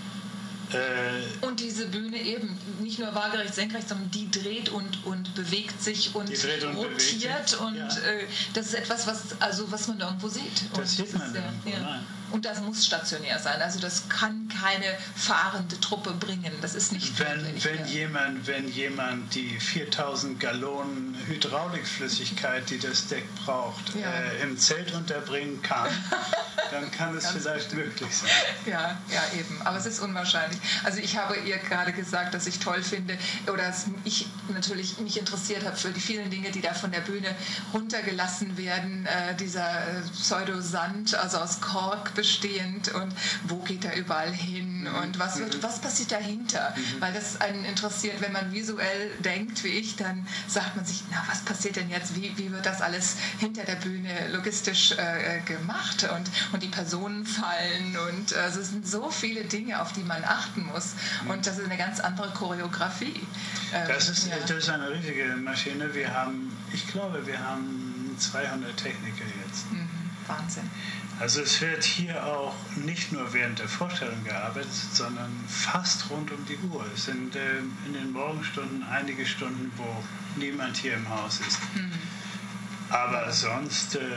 Äh, und diese Bühne eben, nicht nur waagerecht, senkrecht, sondern die dreht und, und bewegt sich und, und rotiert. sich. Und ja. äh, das ist etwas, was, also, was man irgendwo sieht. Das und sieht das man ist, irgendwo, ja. nein. Und das muss stationär sein. Also das kann keine fahrende Truppe bringen. Das ist nicht wenn, möglich. Wenn, ja. jemand, wenn jemand die viertausend Gallonen Hydraulikflüssigkeit, die das Deck braucht, ja. äh, im Zelt unterbringen kann, dann kann es vielleicht möglich sein. Ja, ja, eben. Aber es ist unwahrscheinlich. Also ich habe ihr gerade gesagt, dass ich toll finde, oder dass ich natürlich mich interessiert habe für die vielen Dinge, die da von der Bühne runtergelassen werden. Äh, dieser äh, Pseudosand, also aus Kork bestehend, und wo geht er überall hin mhm. und was, wird, was passiert dahinter? Mhm. Weil das einen interessiert, wenn man visuell denkt, wie ich, dann sagt man sich, na, was passiert denn jetzt? Wie, wie wird das alles hinter der Bühne logistisch äh, gemacht? Und, und die Personen fallen und äh, also es sind so viele Dinge, auf die man achten muss. Mhm. Und das ist eine ganz andere Choreografie. Ähm, das, ist, ja. das ist eine riesige Maschine. Wir haben, ich glaube, wir haben zweihundert Techniker jetzt. Mhm. Wahnsinn. Also es wird hier auch nicht nur während der Vorstellung gearbeitet, sondern fast rund um die Uhr. Es sind äh, in den Morgenstunden einige Stunden, wo niemand hier im Haus ist. Mhm. Aber sonst, äh,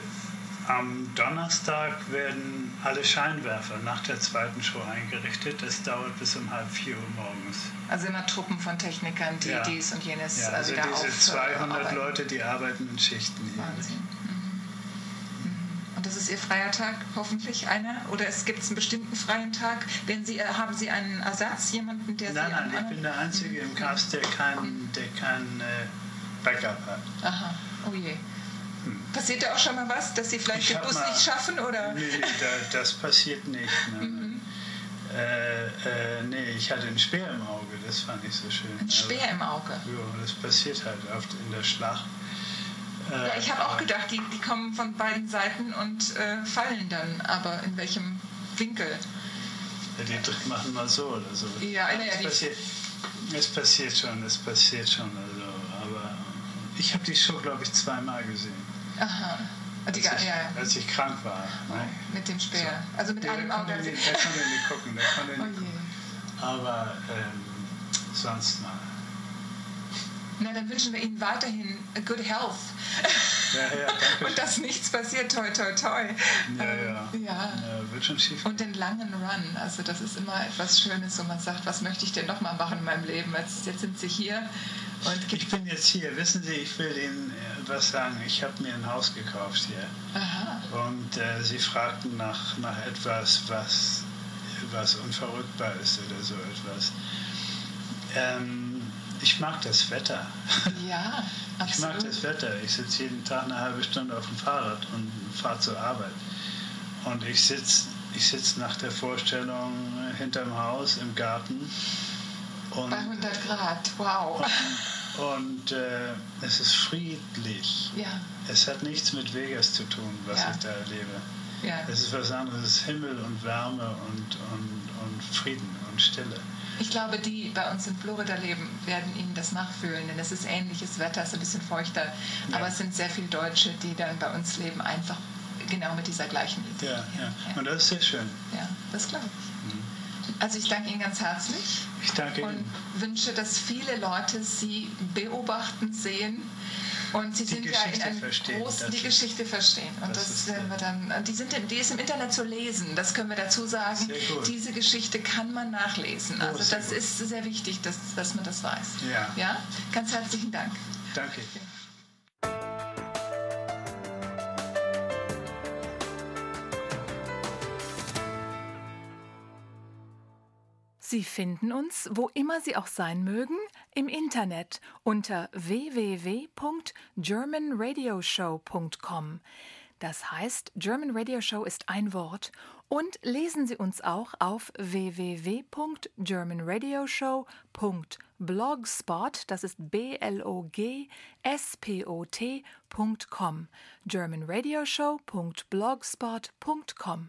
am Donnerstag werden alle Scheinwerfer nach der zweiten Show eingerichtet. Das dauert bis um halb vier Uhr morgens. Also immer Truppen von Technikern, die ja. dies und jenes ja, also wieder diese auf, zweihundert äh, Leute, die arbeiten in Schichten hier. Wahnsinn. Und das ist Ihr freier Tag, hoffentlich einer? Oder es gibt einen bestimmten freien Tag? Wenn Sie, haben Sie einen Ersatz, jemanden, der nein, Sie... Nein, nein, ich bin der Einzige im Cast, der keinen der kein, äh, Backup hat. Aha, oh je. Hm. Passiert da auch schon mal was, dass Sie vielleicht ich den Bus mal, nicht schaffen? Oder? Nee, nee da, das passiert nicht. Ne? Mhm. Äh, äh, nee, ich hatte einen Speer im Auge, das fand ich so schön. Ein Speer im Auge? Ja, das passiert halt oft in der Schlacht. Ja, ich habe auch gedacht, die, die kommen von beiden Seiten und äh, fallen dann, aber in welchem Winkel? Ja, die machen mal so oder so. Ja, ja, es, die passiert, es passiert schon, es passiert schon. Also, aber ich habe die Show, glaube ich, zweimal gesehen. Aha. Die, als, ich, ja, ja. als ich krank war. Oh, ne? Mit dem Speer. So. Also mit ja, einem Auge. Der konnte nicht gucken, der konnte nicht oh gucken. Aber ähm, sonst mal. Na, dann wünschen wir Ihnen weiterhin good health. Ja, ja, danke. Und dass nichts passiert, toi, toi, toi. Ja, ähm, ja. ja. ja. Wird schon schief. Und den langen Run. Also das ist immer etwas Schönes, wo man sagt, was möchte ich denn nochmal machen in meinem Leben? Jetzt, jetzt sind Sie hier. Und ich bin jetzt hier. Wissen Sie, ich will Ihnen was sagen. Ich habe mir ein Haus gekauft hier. Aha. Und äh, Sie fragten nach, nach etwas, was, was unverrückbar ist oder so etwas. Ähm, Ich mag das Wetter. Ja, absolut. Ich mag das Wetter. Ich sitze jeden Tag eine halbe Stunde auf dem Fahrrad und fahre zur Arbeit. Und ich sitze ich sitz nach der Vorstellung hinterm Haus im Garten. Und, bei hundert Grad, wow. Und, und äh, es ist friedlich. Ja. Es hat nichts mit Vegas zu tun, was ja. ich da erlebe. Ja. Es ist was anderes. Es ist Himmel und Wärme und, und, und Frieden und Stille. Ich glaube, die bei uns in Florida leben, werden Ihnen das nachfühlen, denn es ist ähnliches Wetter, es ist ein bisschen feuchter, ja. aber es sind sehr viele Deutsche, die dann bei uns leben, einfach genau mit dieser gleichen Idee. Ja, ja. ja. Und das ist sehr schön. Ja, das glaube ich. Mhm. Also ich danke Ihnen ganz herzlich. Ich danke und Ihnen. Und wünsche, dass viele Leute Sie beobachten, sehen. Und Sie die sind Geschichte ja in einem großen, die Geschichte verstehen. Und das, das werden wir dann, die, sind, die ist im Internet zu lesen, das können wir dazu sagen. Diese Geschichte kann man nachlesen. Also oh, das gut. ist sehr wichtig, dass, dass man das weiß. Ja. Ja? Ganz herzlichen Dank. Danke. Ja. Sie finden uns, wo immer Sie auch sein mögen, im Internet unter w w w punkt german radio show punkt com. Das heißt, German Radio Show ist ein Wort. Und lesen Sie uns auch auf w w w punkt german radio show punkt blogspot, das ist B L O G S P O T Punkt com, german radio show punkt blogspot punkt com.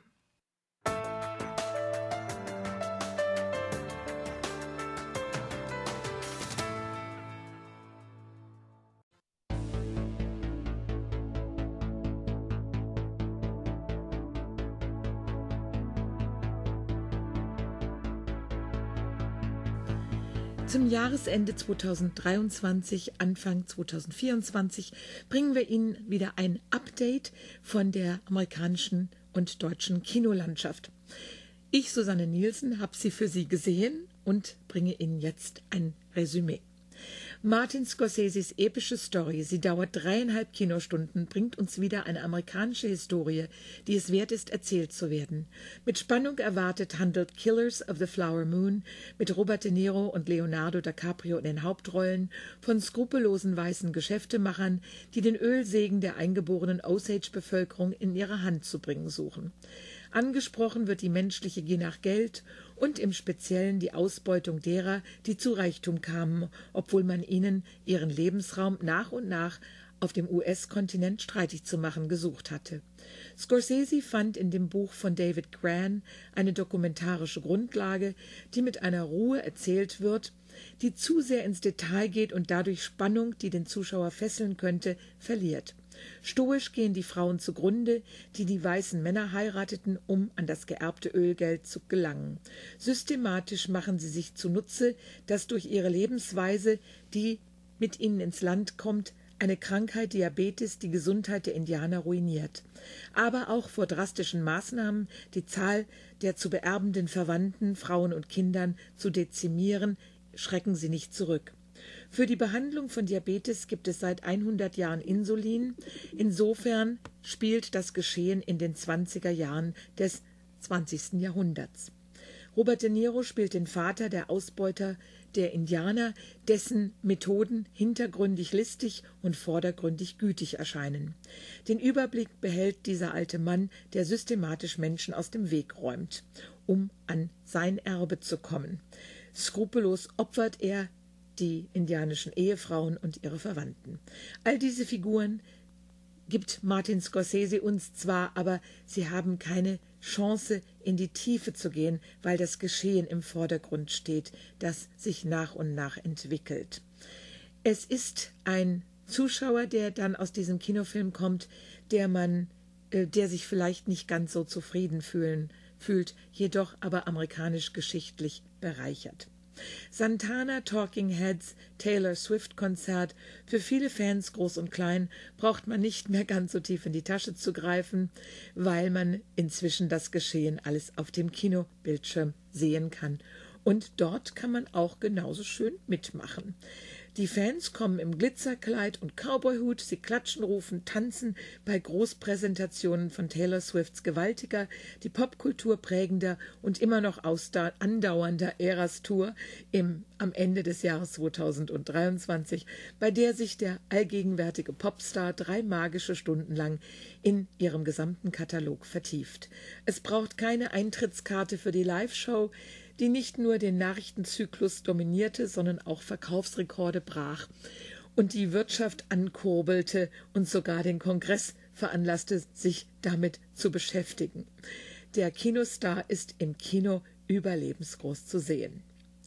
Zum Jahresende zweitausenddreiundzwanzig, Anfang zweitausendvierundzwanzig bringen wir Ihnen wieder ein Update von der amerikanischen und deutschen Kinolandschaft. Ich, Susanne Nielsen, habe sie für Sie gesehen und bringe Ihnen jetzt ein Resümee. Martin Scorseses epische Story, sie dauert dreieinhalb Kinostunden, bringt uns wieder eine amerikanische Historie, die es wert ist, erzählt zu werden. Mit Spannung erwartet handelt Killers of the Flower Moon mit Robert De Niro und Leonardo DiCaprio in den Hauptrollen von skrupellosen weißen Geschäftemachern, die den Ölsegen der eingeborenen Osage-Bevölkerung in ihre Hand zu bringen suchen. Angesprochen wird die menschliche Gier nach Geld und im Speziellen die Ausbeutung derer, die zu Reichtum kamen, obwohl man ihnen ihren Lebensraum nach und nach auf dem U S-Kontinent streitig zu machen gesucht hatte. Scorsese fand in dem Buch von David Grann eine dokumentarische Grundlage, die mit einer Ruhe erzählt wird, die zu sehr ins Detail geht und dadurch Spannung, die den Zuschauer fesseln könnte, verliert. Stoisch gehen die Frauen zugrunde, die die weißen Männer heirateten, um an das geerbte Ölgeld zu gelangen. Systematisch machen sie sich zunutze, dass durch ihre Lebensweise, die mit ihnen ins Land kommt, eine Krankheit, Diabetes, die Gesundheit der Indianer ruiniert. Aber auch vor drastischen Maßnahmen, die Zahl der zu beerbenden Verwandten, Frauen und Kindern zu dezimieren, schrecken sie nicht zurück. Für die Behandlung von Diabetes gibt es seit hundert Jahren Insulin. Insofern spielt das Geschehen in den zwanziger Jahren des zwanzigsten Jahrhunderts. Robert De Niro spielt den Vater der Ausbeuter der Indianer, dessen Methoden hintergründig listig und vordergründig gütig erscheinen. Den Überblick behält dieser alte Mann, der systematisch Menschen aus dem Weg räumt, um an sein Erbe zu kommen. Skrupellos opfert er die indianischen Ehefrauen und ihre Verwandten. All diese Figuren gibt Martin Scorsese uns zwar, aber sie haben keine Chance, in die Tiefe zu gehen, weil das Geschehen im Vordergrund steht, das sich nach und nach entwickelt. Es ist ein Zuschauer, der dann aus diesem Kinofilm kommt, der man, äh, der sich vielleicht nicht ganz so zufrieden fühlen, fühlt, jedoch aber amerikanisch geschichtlich bereichert. Santana, Talking Heads, Taylor Swift Konzert. Für viele Fans, groß und klein, braucht man nicht mehr ganz so tief in die Tasche zu greifen, weil man inzwischen das Geschehen alles auf dem Kinobildschirm sehen kann. Und dort kann man auch genauso schön mitmachen. Die Fans kommen im Glitzerkleid und Cowboyhut, sie klatschen, rufen, tanzen bei Großpräsentationen von Taylor Swifts gewaltiger, die Popkultur prägender und immer noch andauernder Eras-Tour im, am Ende des Jahres zweitausenddreiundzwanzig, bei der sich der allgegenwärtige Popstar drei magische Stunden lang in ihrem gesamten Katalog vertieft. Es braucht keine Eintrittskarte für die Live-Show, die nicht nur den Nachrichtenzyklus dominierte, sondern auch Verkaufsrekorde brach und die Wirtschaft ankurbelte und sogar den Kongress veranlasste, sich damit zu beschäftigen. Der Kinostar ist im Kino überlebensgroß zu sehen.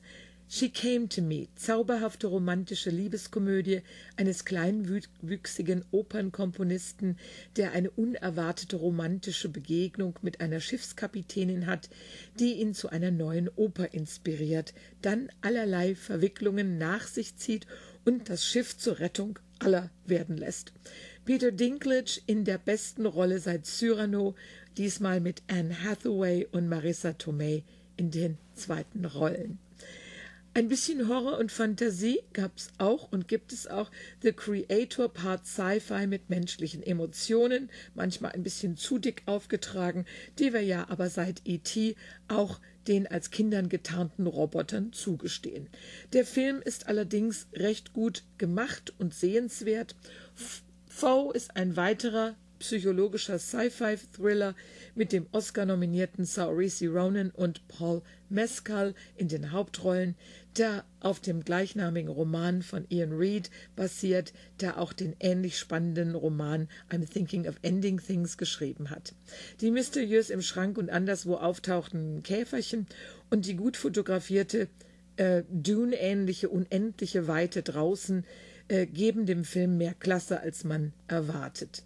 She Came to Me, zauberhafte romantische Liebeskomödie eines kleinwüchsigen Opernkomponisten, der eine unerwartete romantische Begegnung mit einer Schiffskapitänin hat, die ihn zu einer neuen Oper inspiriert, dann allerlei Verwicklungen nach sich zieht und das Schiff zur Rettung aller werden lässt. Peter Dinklage in der besten Rolle seit Cyrano, diesmal mit Anne Hathaway und Marissa Tomei in den zweiten Rollen. Ein bisschen Horror und Fantasie gab es auch und gibt es auch. The Creator Part Sci-Fi mit menschlichen Emotionen, manchmal ein bisschen zu dick aufgetragen, die wir ja aber seit E T auch den als Kindern getarnten Robotern zugestehen. Der Film ist allerdings recht gut gemacht und sehenswert. Foe ist ein weiterer psychologischer Sci-Fi-Thriller mit dem Oscar-nominierten Saoirse Ronan und Paul Mescal in den Hauptrollen, der auf dem gleichnamigen Roman von Ian Reid basiert, der auch den ähnlich spannenden Roman I'm Thinking of Ending Things geschrieben hat. Die mysteriös im Schrank und anderswo auftauchenden Käferchen und die gut fotografierte, äh, Dune-ähnliche unendliche Weite draußen äh, geben dem Film mehr Klasse, als man erwartet.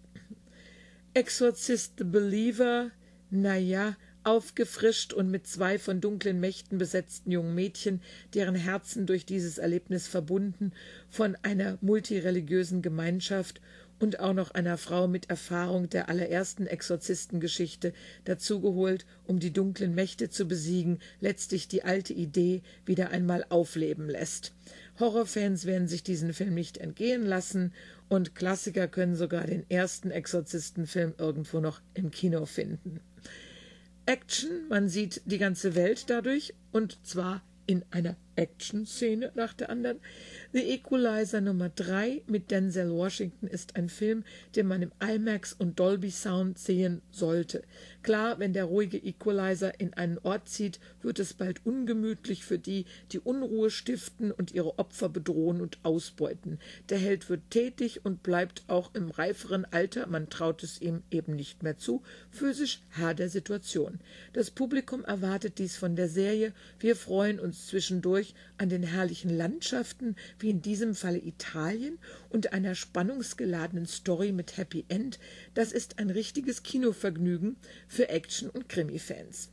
Exorcist the Believer, naja, aufgefrischt und mit zwei von dunklen Mächten besetzten jungen Mädchen, deren Herzen durch dieses Erlebnis verbunden, von einer multireligiösen Gemeinschaft und auch noch einer Frau mit Erfahrung der allerersten Exorzistengeschichte dazugeholt, um die dunklen Mächte zu besiegen, letztlich die alte Idee wieder einmal aufleben lässt. Horrorfans werden sich diesen Film nicht entgehen lassen und Klassiker können sogar den ersten Exorzistenfilm irgendwo noch im Kino finden. Action, man sieht die ganze Welt dadurch und zwar in einer Action-Szene nach der anderen. The Equalizer Nummer drei mit Denzel Washington ist ein Film, den man im IMAX und Dolby Sound sehen sollte. Klar, wenn der ruhige Equalizer in einen Ort zieht, wird es bald ungemütlich für die, die Unruhe stiften und ihre Opfer bedrohen und ausbeuten. Der Held wird tätig und bleibt auch im reiferen Alter, man traut es ihm eben nicht mehr zu, physisch Herr der Situation. Das Publikum erwartet dies von der Serie. Wir freuen uns zwischendurch an den herrlichen Landschaften, wie in diesem Falle Italien, und einer spannungsgeladenen Story mit Happy End. Das ist ein richtiges Kinovergnügen für Action- und Krimi-Fans.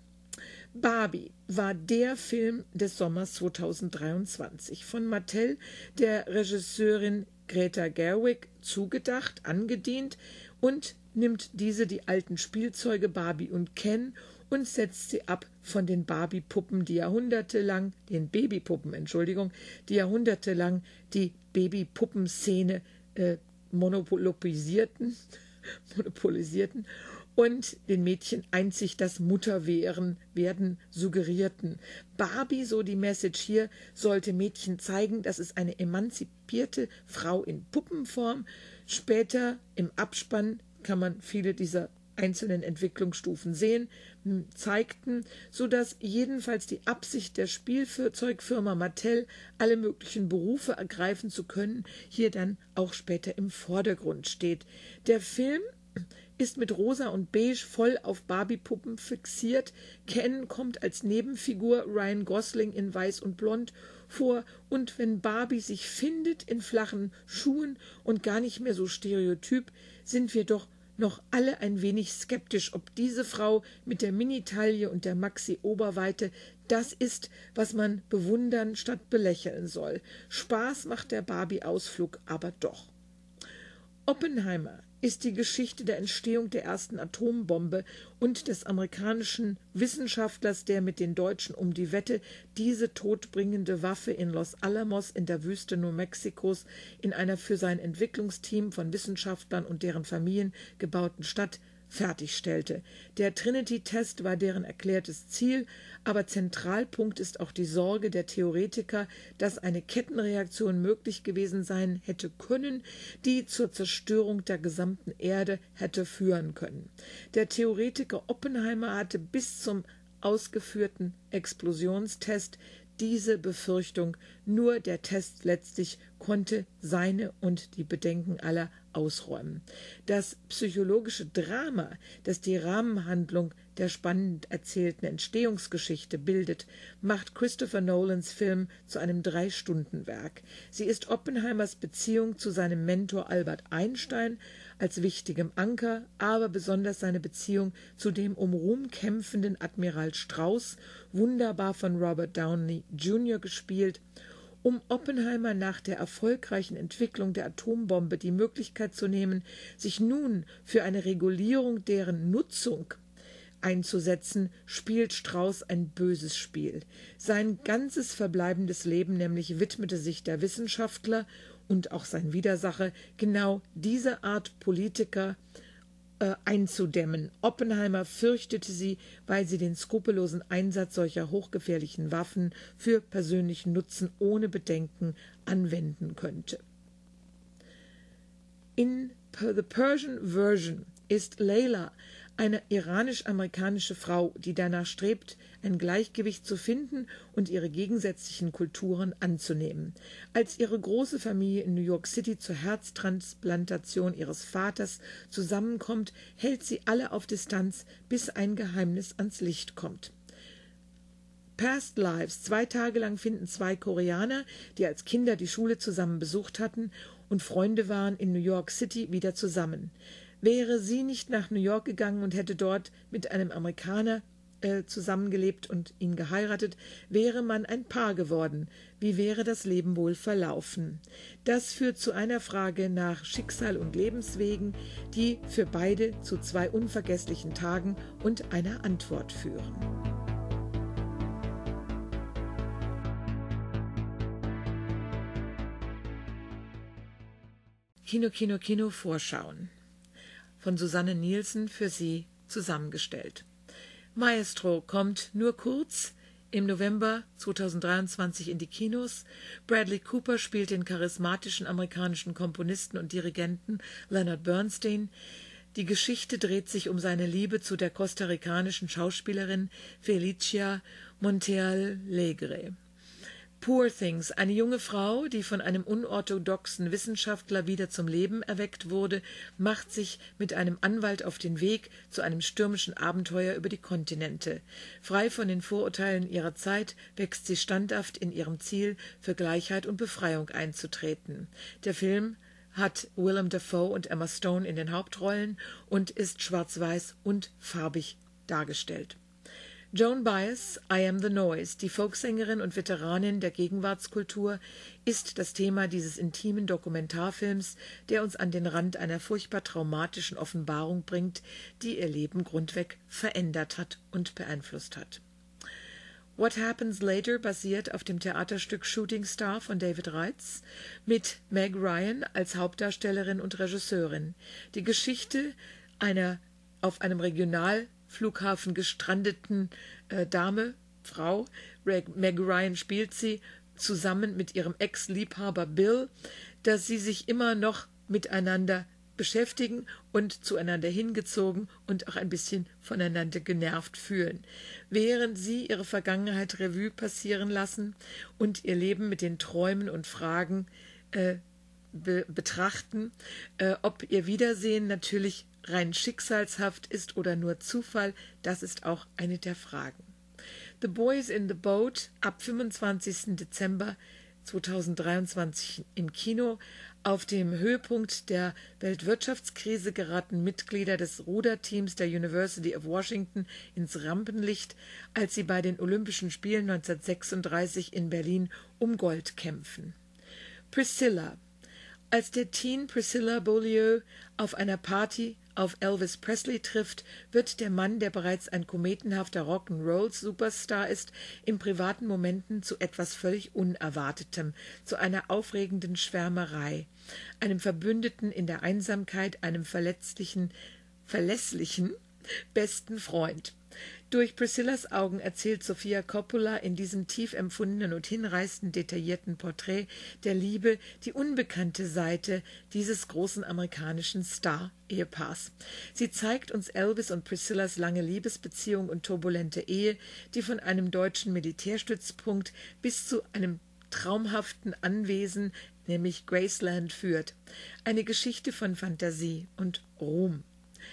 Barbie war der Film des Sommers zweitausenddreiundzwanzig, von Mattel, der Regisseurin Greta Gerwig, zugedacht, angedient und nimmt diese die alten Spielzeuge Barbie und Ken und setzt sie ab von den Barbie-Puppen, die jahrhundertelang, den Babypuppen, Entschuldigung, die jahrhundertelang die Babypuppenszene äh, monopolisierten, monopolisierten und den Mädchen einzig das Mutterwerden werden suggerierten. Barbie, so die Message hier, sollte Mädchen zeigen, dass es eine emanzipierte Frau in Puppenform. Später im Abspann kann man viele dieser einzelnen Entwicklungsstufen sehen, zeigten, sodass jedenfalls die Absicht der Spielzeugfirma Mattel, alle möglichen Berufe ergreifen zu können, hier dann auch später im Vordergrund steht. Der Film ist mit Rosa und Beige voll auf Barbie-Puppen fixiert. Ken kommt als Nebenfigur, Ryan Gosling in Weiß und Blond vor, und wenn Barbie sich findet in flachen Schuhen und gar nicht mehr so stereotyp, sind wir doch noch alle ein wenig skeptisch, ob diese Frau mit der Minitaille und der Maxi-Oberweite das ist, was man bewundern statt belächeln soll. Spaß macht der Barbie-Ausflug aber doch. Oppenheimer ist die Geschichte der Entstehung der ersten Atombombe und des amerikanischen Wissenschaftlers, der mit den Deutschen um die Wette diese todbringende Waffe in Los Alamos in der Wüste New Mexikos in einer für sein Entwicklungsteam von Wissenschaftlern und deren Familien gebauten Stadt fertigstellte. Der Trinity-Test war deren erklärtes Ziel, aber Zentralpunkt ist auch die Sorge der Theoretiker, dass eine Kettenreaktion möglich gewesen sein hätte können, die zur Zerstörung der gesamten Erde hätte führen können. Der Theoretiker Oppenheimer hatte bis zum ausgeführten Explosionstest diese Befürchtung, nur der Test letztlich konnte seine und die Bedenken aller ausräumen. Das psychologische Drama, das die Rahmenhandlung der spannend erzählten Entstehungsgeschichte bildet, macht Christopher Nolans Film zu einem Drei-Stunden-Werk. Sie ist Oppenheimers Beziehung zu seinem Mentor Albert Einstein als wichtigem Anker, aber besonders seine Beziehung zu dem um Ruhm kämpfenden Admiral Strauß, wunderbar von Robert Downey Junior gespielt, um Oppenheimer nach der erfolgreichen Entwicklung der Atombombe die Möglichkeit zu nehmen, sich nun für eine Regulierung deren Nutzung einzusetzen, spielt Strauß ein böses Spiel. Sein ganzes verbleibendes Leben nämlich widmete sich der Wissenschaftler und auch sein Widersacher genau diese Art Politiker äh, einzudämmen. Oppenheimer fürchtete sie, weil sie den skrupellosen Einsatz solcher hochgefährlichen Waffen für persönlichen Nutzen ohne Bedenken anwenden könnte. In The Persian Version ist Layla, eine iranisch-amerikanische Frau, die danach strebt, ein Gleichgewicht zu finden und ihre gegensätzlichen Kulturen anzunehmen. Als ihre große Familie in New York City zur Herztransplantation ihres Vaters zusammenkommt, hält sie alle auf Distanz, bis ein Geheimnis ans Licht kommt. Past Lives. Zwei Tage lang finden zwei Koreaner, die als Kinder die Schule zusammen besucht hatten und Freunde waren, in New York City wieder zusammen. Wäre sie nicht nach New York gegangen und hätte dort mit einem Amerikaner äh, zusammengelebt und ihn geheiratet, wäre man ein Paar geworden. Wie wäre das Leben wohl verlaufen? Das führt zu einer Frage nach Schicksal und Lebenswegen, die für beide zu zwei unvergesslichen Tagen und einer Antwort führen. Kino, Kino, Kino Vorschauen. Von Susanne Nielsen für Sie zusammengestellt. Maestro kommt nur kurz im November zweitausenddreiundzwanzig in die Kinos. Bradley Cooper spielt den charismatischen amerikanischen Komponisten und Dirigenten Leonard Bernstein. Die Geschichte dreht sich um seine Liebe zu der kostarikanischen Schauspielerin Felicia Montealegre. Poor Things, eine junge Frau, die von einem unorthodoxen Wissenschaftler wieder zum Leben erweckt wurde, macht sich mit einem Anwalt auf den Weg zu einem stürmischen Abenteuer über die Kontinente. Frei von den Vorurteilen ihrer Zeit wächst sie standhaft in ihrem Ziel, für Gleichheit und Befreiung einzutreten. Der Film hat Willem Dafoe und Emma Stone in den Hauptrollen und ist schwarz-weiß und farbig dargestellt. Joan Baez, I Am the Noise, die Folksängerin und Veteranin der Gegenwartskultur, ist das Thema dieses intimen Dokumentarfilms, der uns an den Rand einer furchtbar traumatischen Offenbarung bringt, die ihr Leben grundweg verändert hat und beeinflusst hat. What Happens Later basiert auf dem Theaterstück Shooting Star von David Reitz mit Meg Ryan als Hauptdarstellerin und Regisseurin. Die Geschichte einer auf einem Regionalflughafen gestrandeten äh, Dame, Frau, Meg Ryan spielt sie, zusammen mit ihrem Ex-Liebhaber Bill, dass sie sich immer noch miteinander beschäftigen und zueinander hingezogen und auch ein bisschen voneinander genervt fühlen, während sie ihre Vergangenheit Revue passieren lassen und ihr Leben mit den Träumen und Fragen äh, be- betrachten, äh, ob ihr Wiedersehen natürlich rein schicksalshaft ist oder nur Zufall, das ist auch eine der Fragen. The Boys in the Boat ab fünfundzwanzigsten Dezember zweitausenddreiundzwanzig im Kino. Auf dem Höhepunkt der Weltwirtschaftskrise geraten Mitglieder des Ruderteams der University of Washington ins Rampenlicht, als sie bei den Olympischen Spielen neunzehnhundertsechsunddreißig in Berlin um Gold kämpfen. Priscilla. Als der Teen Priscilla Beaulieu auf einer Party auf Elvis Presley trifft, wird der Mann, der bereits ein kometenhafter Rock'n'Roll-Superstar ist, in privaten Momenten zu etwas völlig Unerwartetem, zu einer aufregenden Schwärmerei, einem Verbündeten in der Einsamkeit, einem verletzlichen, verlässlichen, besten Freund. Durch Priscillas Augen erzählt Sofia Coppola in diesem tief empfundenen und hinreißend detaillierten Porträt der Liebe die unbekannte Seite dieses großen amerikanischen Star-Ehepaars. Sie zeigt uns Elvis und Priscillas lange Liebesbeziehung und turbulente Ehe, die von einem deutschen Militärstützpunkt bis zu einem traumhaften Anwesen, nämlich Graceland, führt. Eine Geschichte von Fantasie und Ruhm.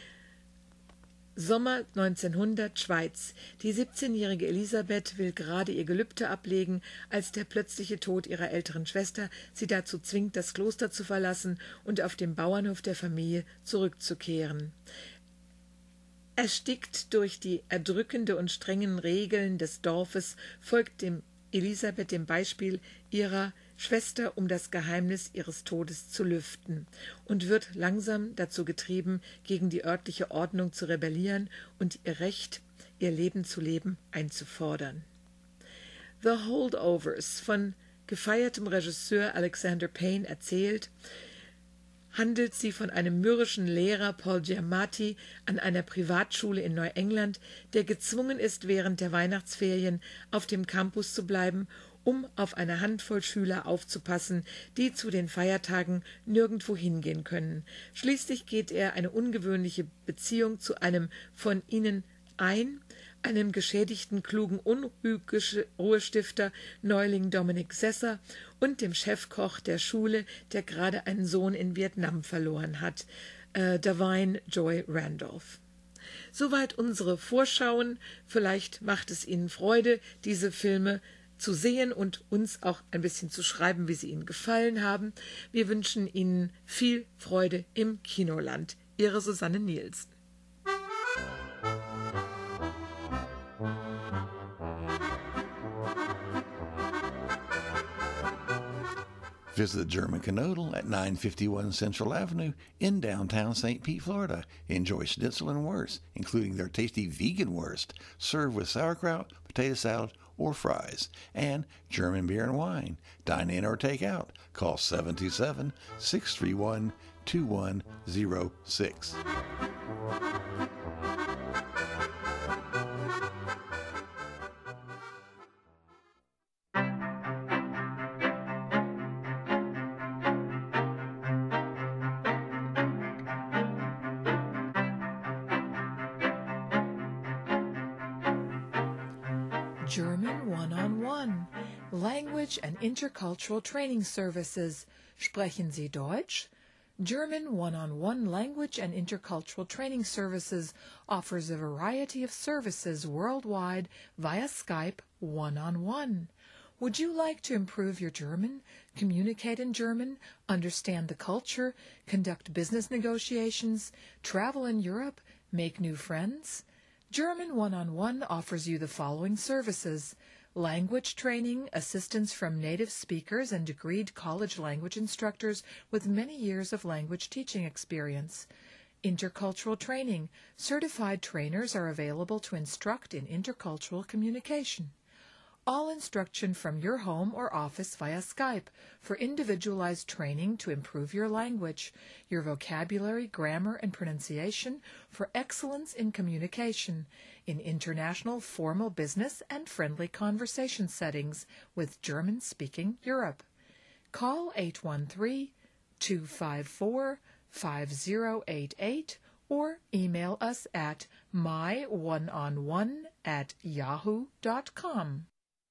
Sommer neunzehnhundert, Schweiz. Die siebzehnjährige Elisabeth will gerade ihr Gelübde ablegen, als der plötzliche Tod ihrer älteren Schwester sie dazu zwingt, das Kloster zu verlassen und auf dem Bauernhof der Familie zurückzukehren. Erstickt durch die erdrückende und strengen Regeln des Dorfes folgt dem Elisabeth dem Beispiel ihrer Schwester, um das Geheimnis ihres Todes zu lüften, und wird langsam dazu getrieben, gegen die örtliche Ordnung zu rebellieren und ihr Recht, ihr Leben zu leben, einzufordern. The Holdovers, von gefeiertem Regisseur Alexander Payne erzählt, handelt sie von einem mürrischen Lehrer Paul Giamatti an einer Privatschule in Neuengland, der gezwungen ist, während der Weihnachtsferien auf dem Campus zu bleiben, um auf eine Handvoll Schüler aufzupassen, die zu den Feiertagen nirgendwo hingehen können. Schließlich geht er eine ungewöhnliche Beziehung zu einem von ihnen ein, einem geschädigten, klugen Unruhestifter, Neuling Dominic Sesser und dem Chefkoch der Schule, der gerade einen Sohn in Vietnam verloren hat, äh, Davine Joy Randolph. Soweit unsere Vorschauen. Vielleicht macht es Ihnen Freude, diese Filme zu sehen und uns auch ein bisschen zu schreiben, wie sie Ihnen gefallen haben. Wir wünschen Ihnen viel Freude im Kinoland. Ihre Susanne Nielsen. Visit the German Canodal at nine fifty-one Central Avenue in downtown Saint Pete, Florida. Enjoy schnitzel and wurst, including their tasty vegan wurst, served with sauerkraut, potato salad, or fries, and German beer and wine. Dine in or take out. Call seven two seven, six three one, two one zero six. German One-on-One, Language and Intercultural Training Services. Sprechen Sie Deutsch? German One-on-One Language and Intercultural Training Services offers a variety of services worldwide via Skype one-on-one. Would you like to improve your German, communicate in German, understand the culture, conduct business negotiations, travel in Europe, make new friends? German One-on-One offers you the following services: language training, assistance from native speakers and degreed college language instructors with many years of language teaching experience. Intercultural training, certified trainers are available to instruct in intercultural communication. All instruction from your home or office via Skype for individualized training to improve your language, your vocabulary, grammar, and pronunciation for excellence in communication in international formal business and friendly conversation settings with German-speaking Europe. Call eight one three, two five four, five zero eight eight or email us at my one on one at yahoo dot com.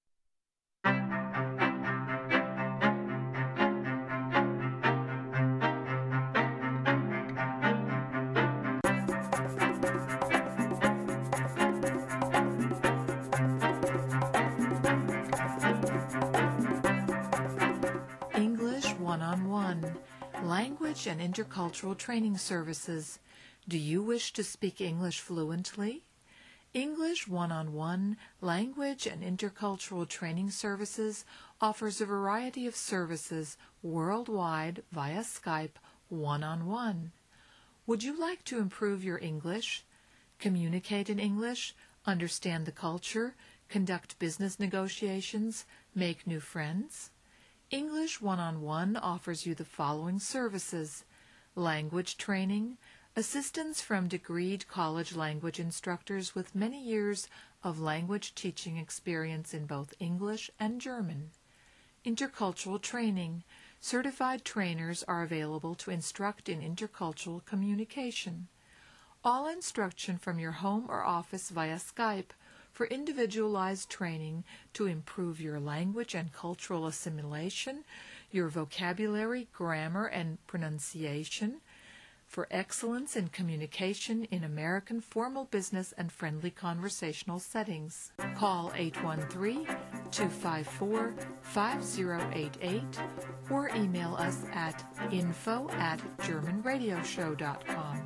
English One-on-One, Language and Intercultural Training Services. Do you wish to speak English fluently? English One-on-One, Language and Intercultural Training Services offers a variety of services worldwide via Skype one-on-one. Would you like to improve your English, communicate in English, understand the culture, conduct business negotiations, make new friends? English One-on-One offers you the following services: language training, assistance from degreed college language instructors with many years of language teaching experience in both English and German. Intercultural training, certified trainers are available to instruct in intercultural communication. All instruction from your home or office via Skype for individualized training to improve your language and cultural assimilation, your vocabulary, grammar, and pronunciation, for excellence in communication in American formal business and friendly conversational settings. Call eight one three, two five four, five zero eight eight or email us at info at german radio show dot com.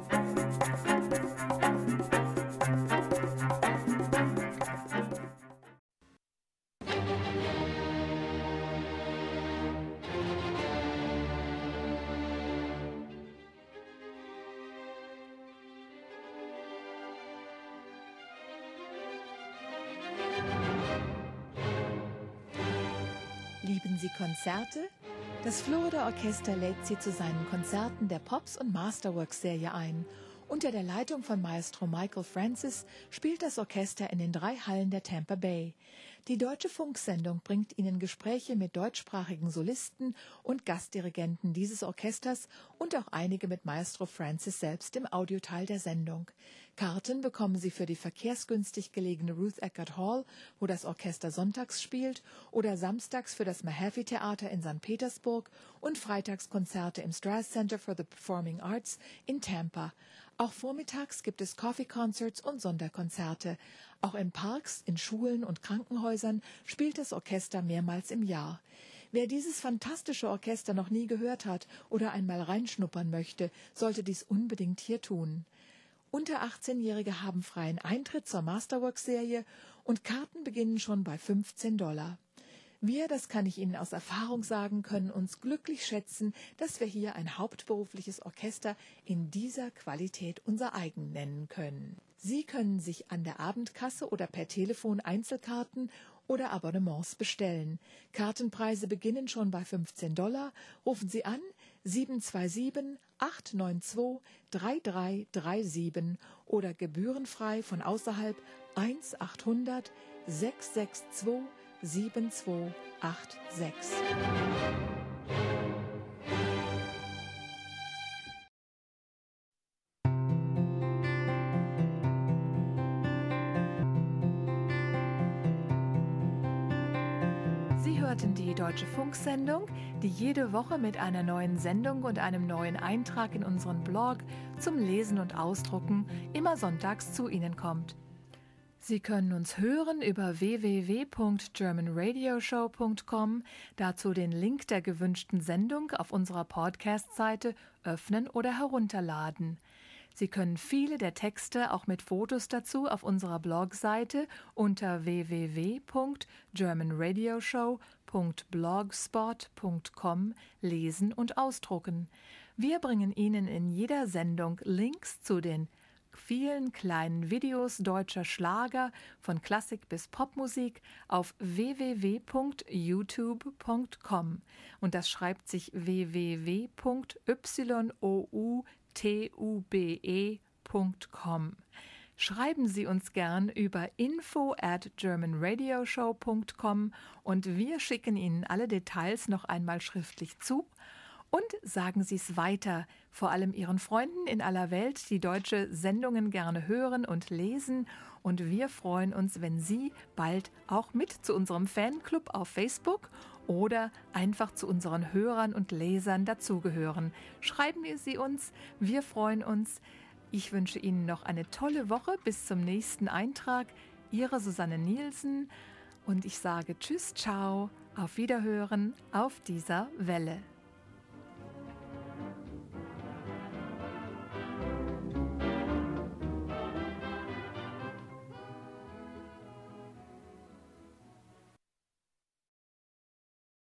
Lieben Sie Konzerte? Das Florida Orchester lädt Sie zu seinen Konzerten der Pops- und Masterworks-Serie ein. Unter der Leitung von Maestro Michael Francis spielt das Orchester in den drei Hallen der Tampa Bay. Die Deutsche Funksendung bringt Ihnen Gespräche mit deutschsprachigen Solisten und Gastdirigenten dieses Orchesters und auch einige mit Maestro Francis selbst im Audioteil der Sendung. Karten bekommen Sie für die verkehrsgünstig gelegene Ruth Eckerd Hall, wo das Orchester sonntags spielt, oder samstags für das Mahaffey Theater in Sankt Petersburg und Freitagskonzerte im Strass Center for the Performing Arts in Tampa. Auch vormittags gibt es Coffee Concerts und Sonderkonzerte. Auch in Parks, in Schulen und Krankenhäusern spielt das Orchester mehrmals im Jahr. Wer dieses fantastische Orchester noch nie gehört hat oder einmal reinschnuppern möchte, sollte dies unbedingt hier tun. Unter achtzehnjährige haben freien Eintritt zur Masterworks-Serie und Karten beginnen schon bei fünfzehn Dollar. Wir, das kann ich Ihnen aus Erfahrung sagen, können uns glücklich schätzen, dass wir hier ein hauptberufliches Orchester in dieser Qualität unser eigen nennen können. Sie können sich an der Abendkasse oder per Telefon Einzelkarten oder Abonnements bestellen. Kartenpreise beginnen schon bei fünfzehn Dollar. Rufen Sie an sieben zwei sieben, acht neun zwei, drei drei drei sieben oder gebührenfrei von außerhalb eins achthundert, sechs sechs zwei, sieben zwei acht sechs. Sie hörten die Deutsche Funksendung, die jede Woche mit einer neuen Sendung und einem neuen Eintrag in unseren Blog zum Lesen und Ausdrucken immer sonntags zu Ihnen kommt. Sie können uns hören über w w w punkt german radio show punkt com, dazu den Link der gewünschten Sendung auf unserer Podcast-Seite öffnen oder herunterladen. Sie können viele der Texte auch mit Fotos dazu auf unserer Blogseite unter w w w punkt german radio show punkt blogspot punkt com lesen und ausdrucken. Wir bringen Ihnen in jeder Sendung Links zu den vielen kleinen Videos deutscher Schlager von Klassik bis Popmusik auf w w w punkt youtube punkt com und das schreibt sich w w w punkt youtube punkt com. Schreiben Sie uns gern über info at german radio show punkt com und wir schicken Ihnen alle Details noch einmal schriftlich zu. Und sagen Sie es weiter, vor allem Ihren Freunden in aller Welt, die deutsche Sendungen gerne hören und lesen. Und wir freuen uns, wenn Sie bald auch mit zu unserem Fanclub auf Facebook oder einfach zu unseren Hörern und Lesern dazugehören. Schreiben Sie uns, wir freuen uns. Ich wünsche Ihnen noch eine tolle Woche bis zum nächsten Eintrag. Ihre Susanne Nielsen und ich sage Tschüss, ciao, auf Wiederhören auf dieser Welle.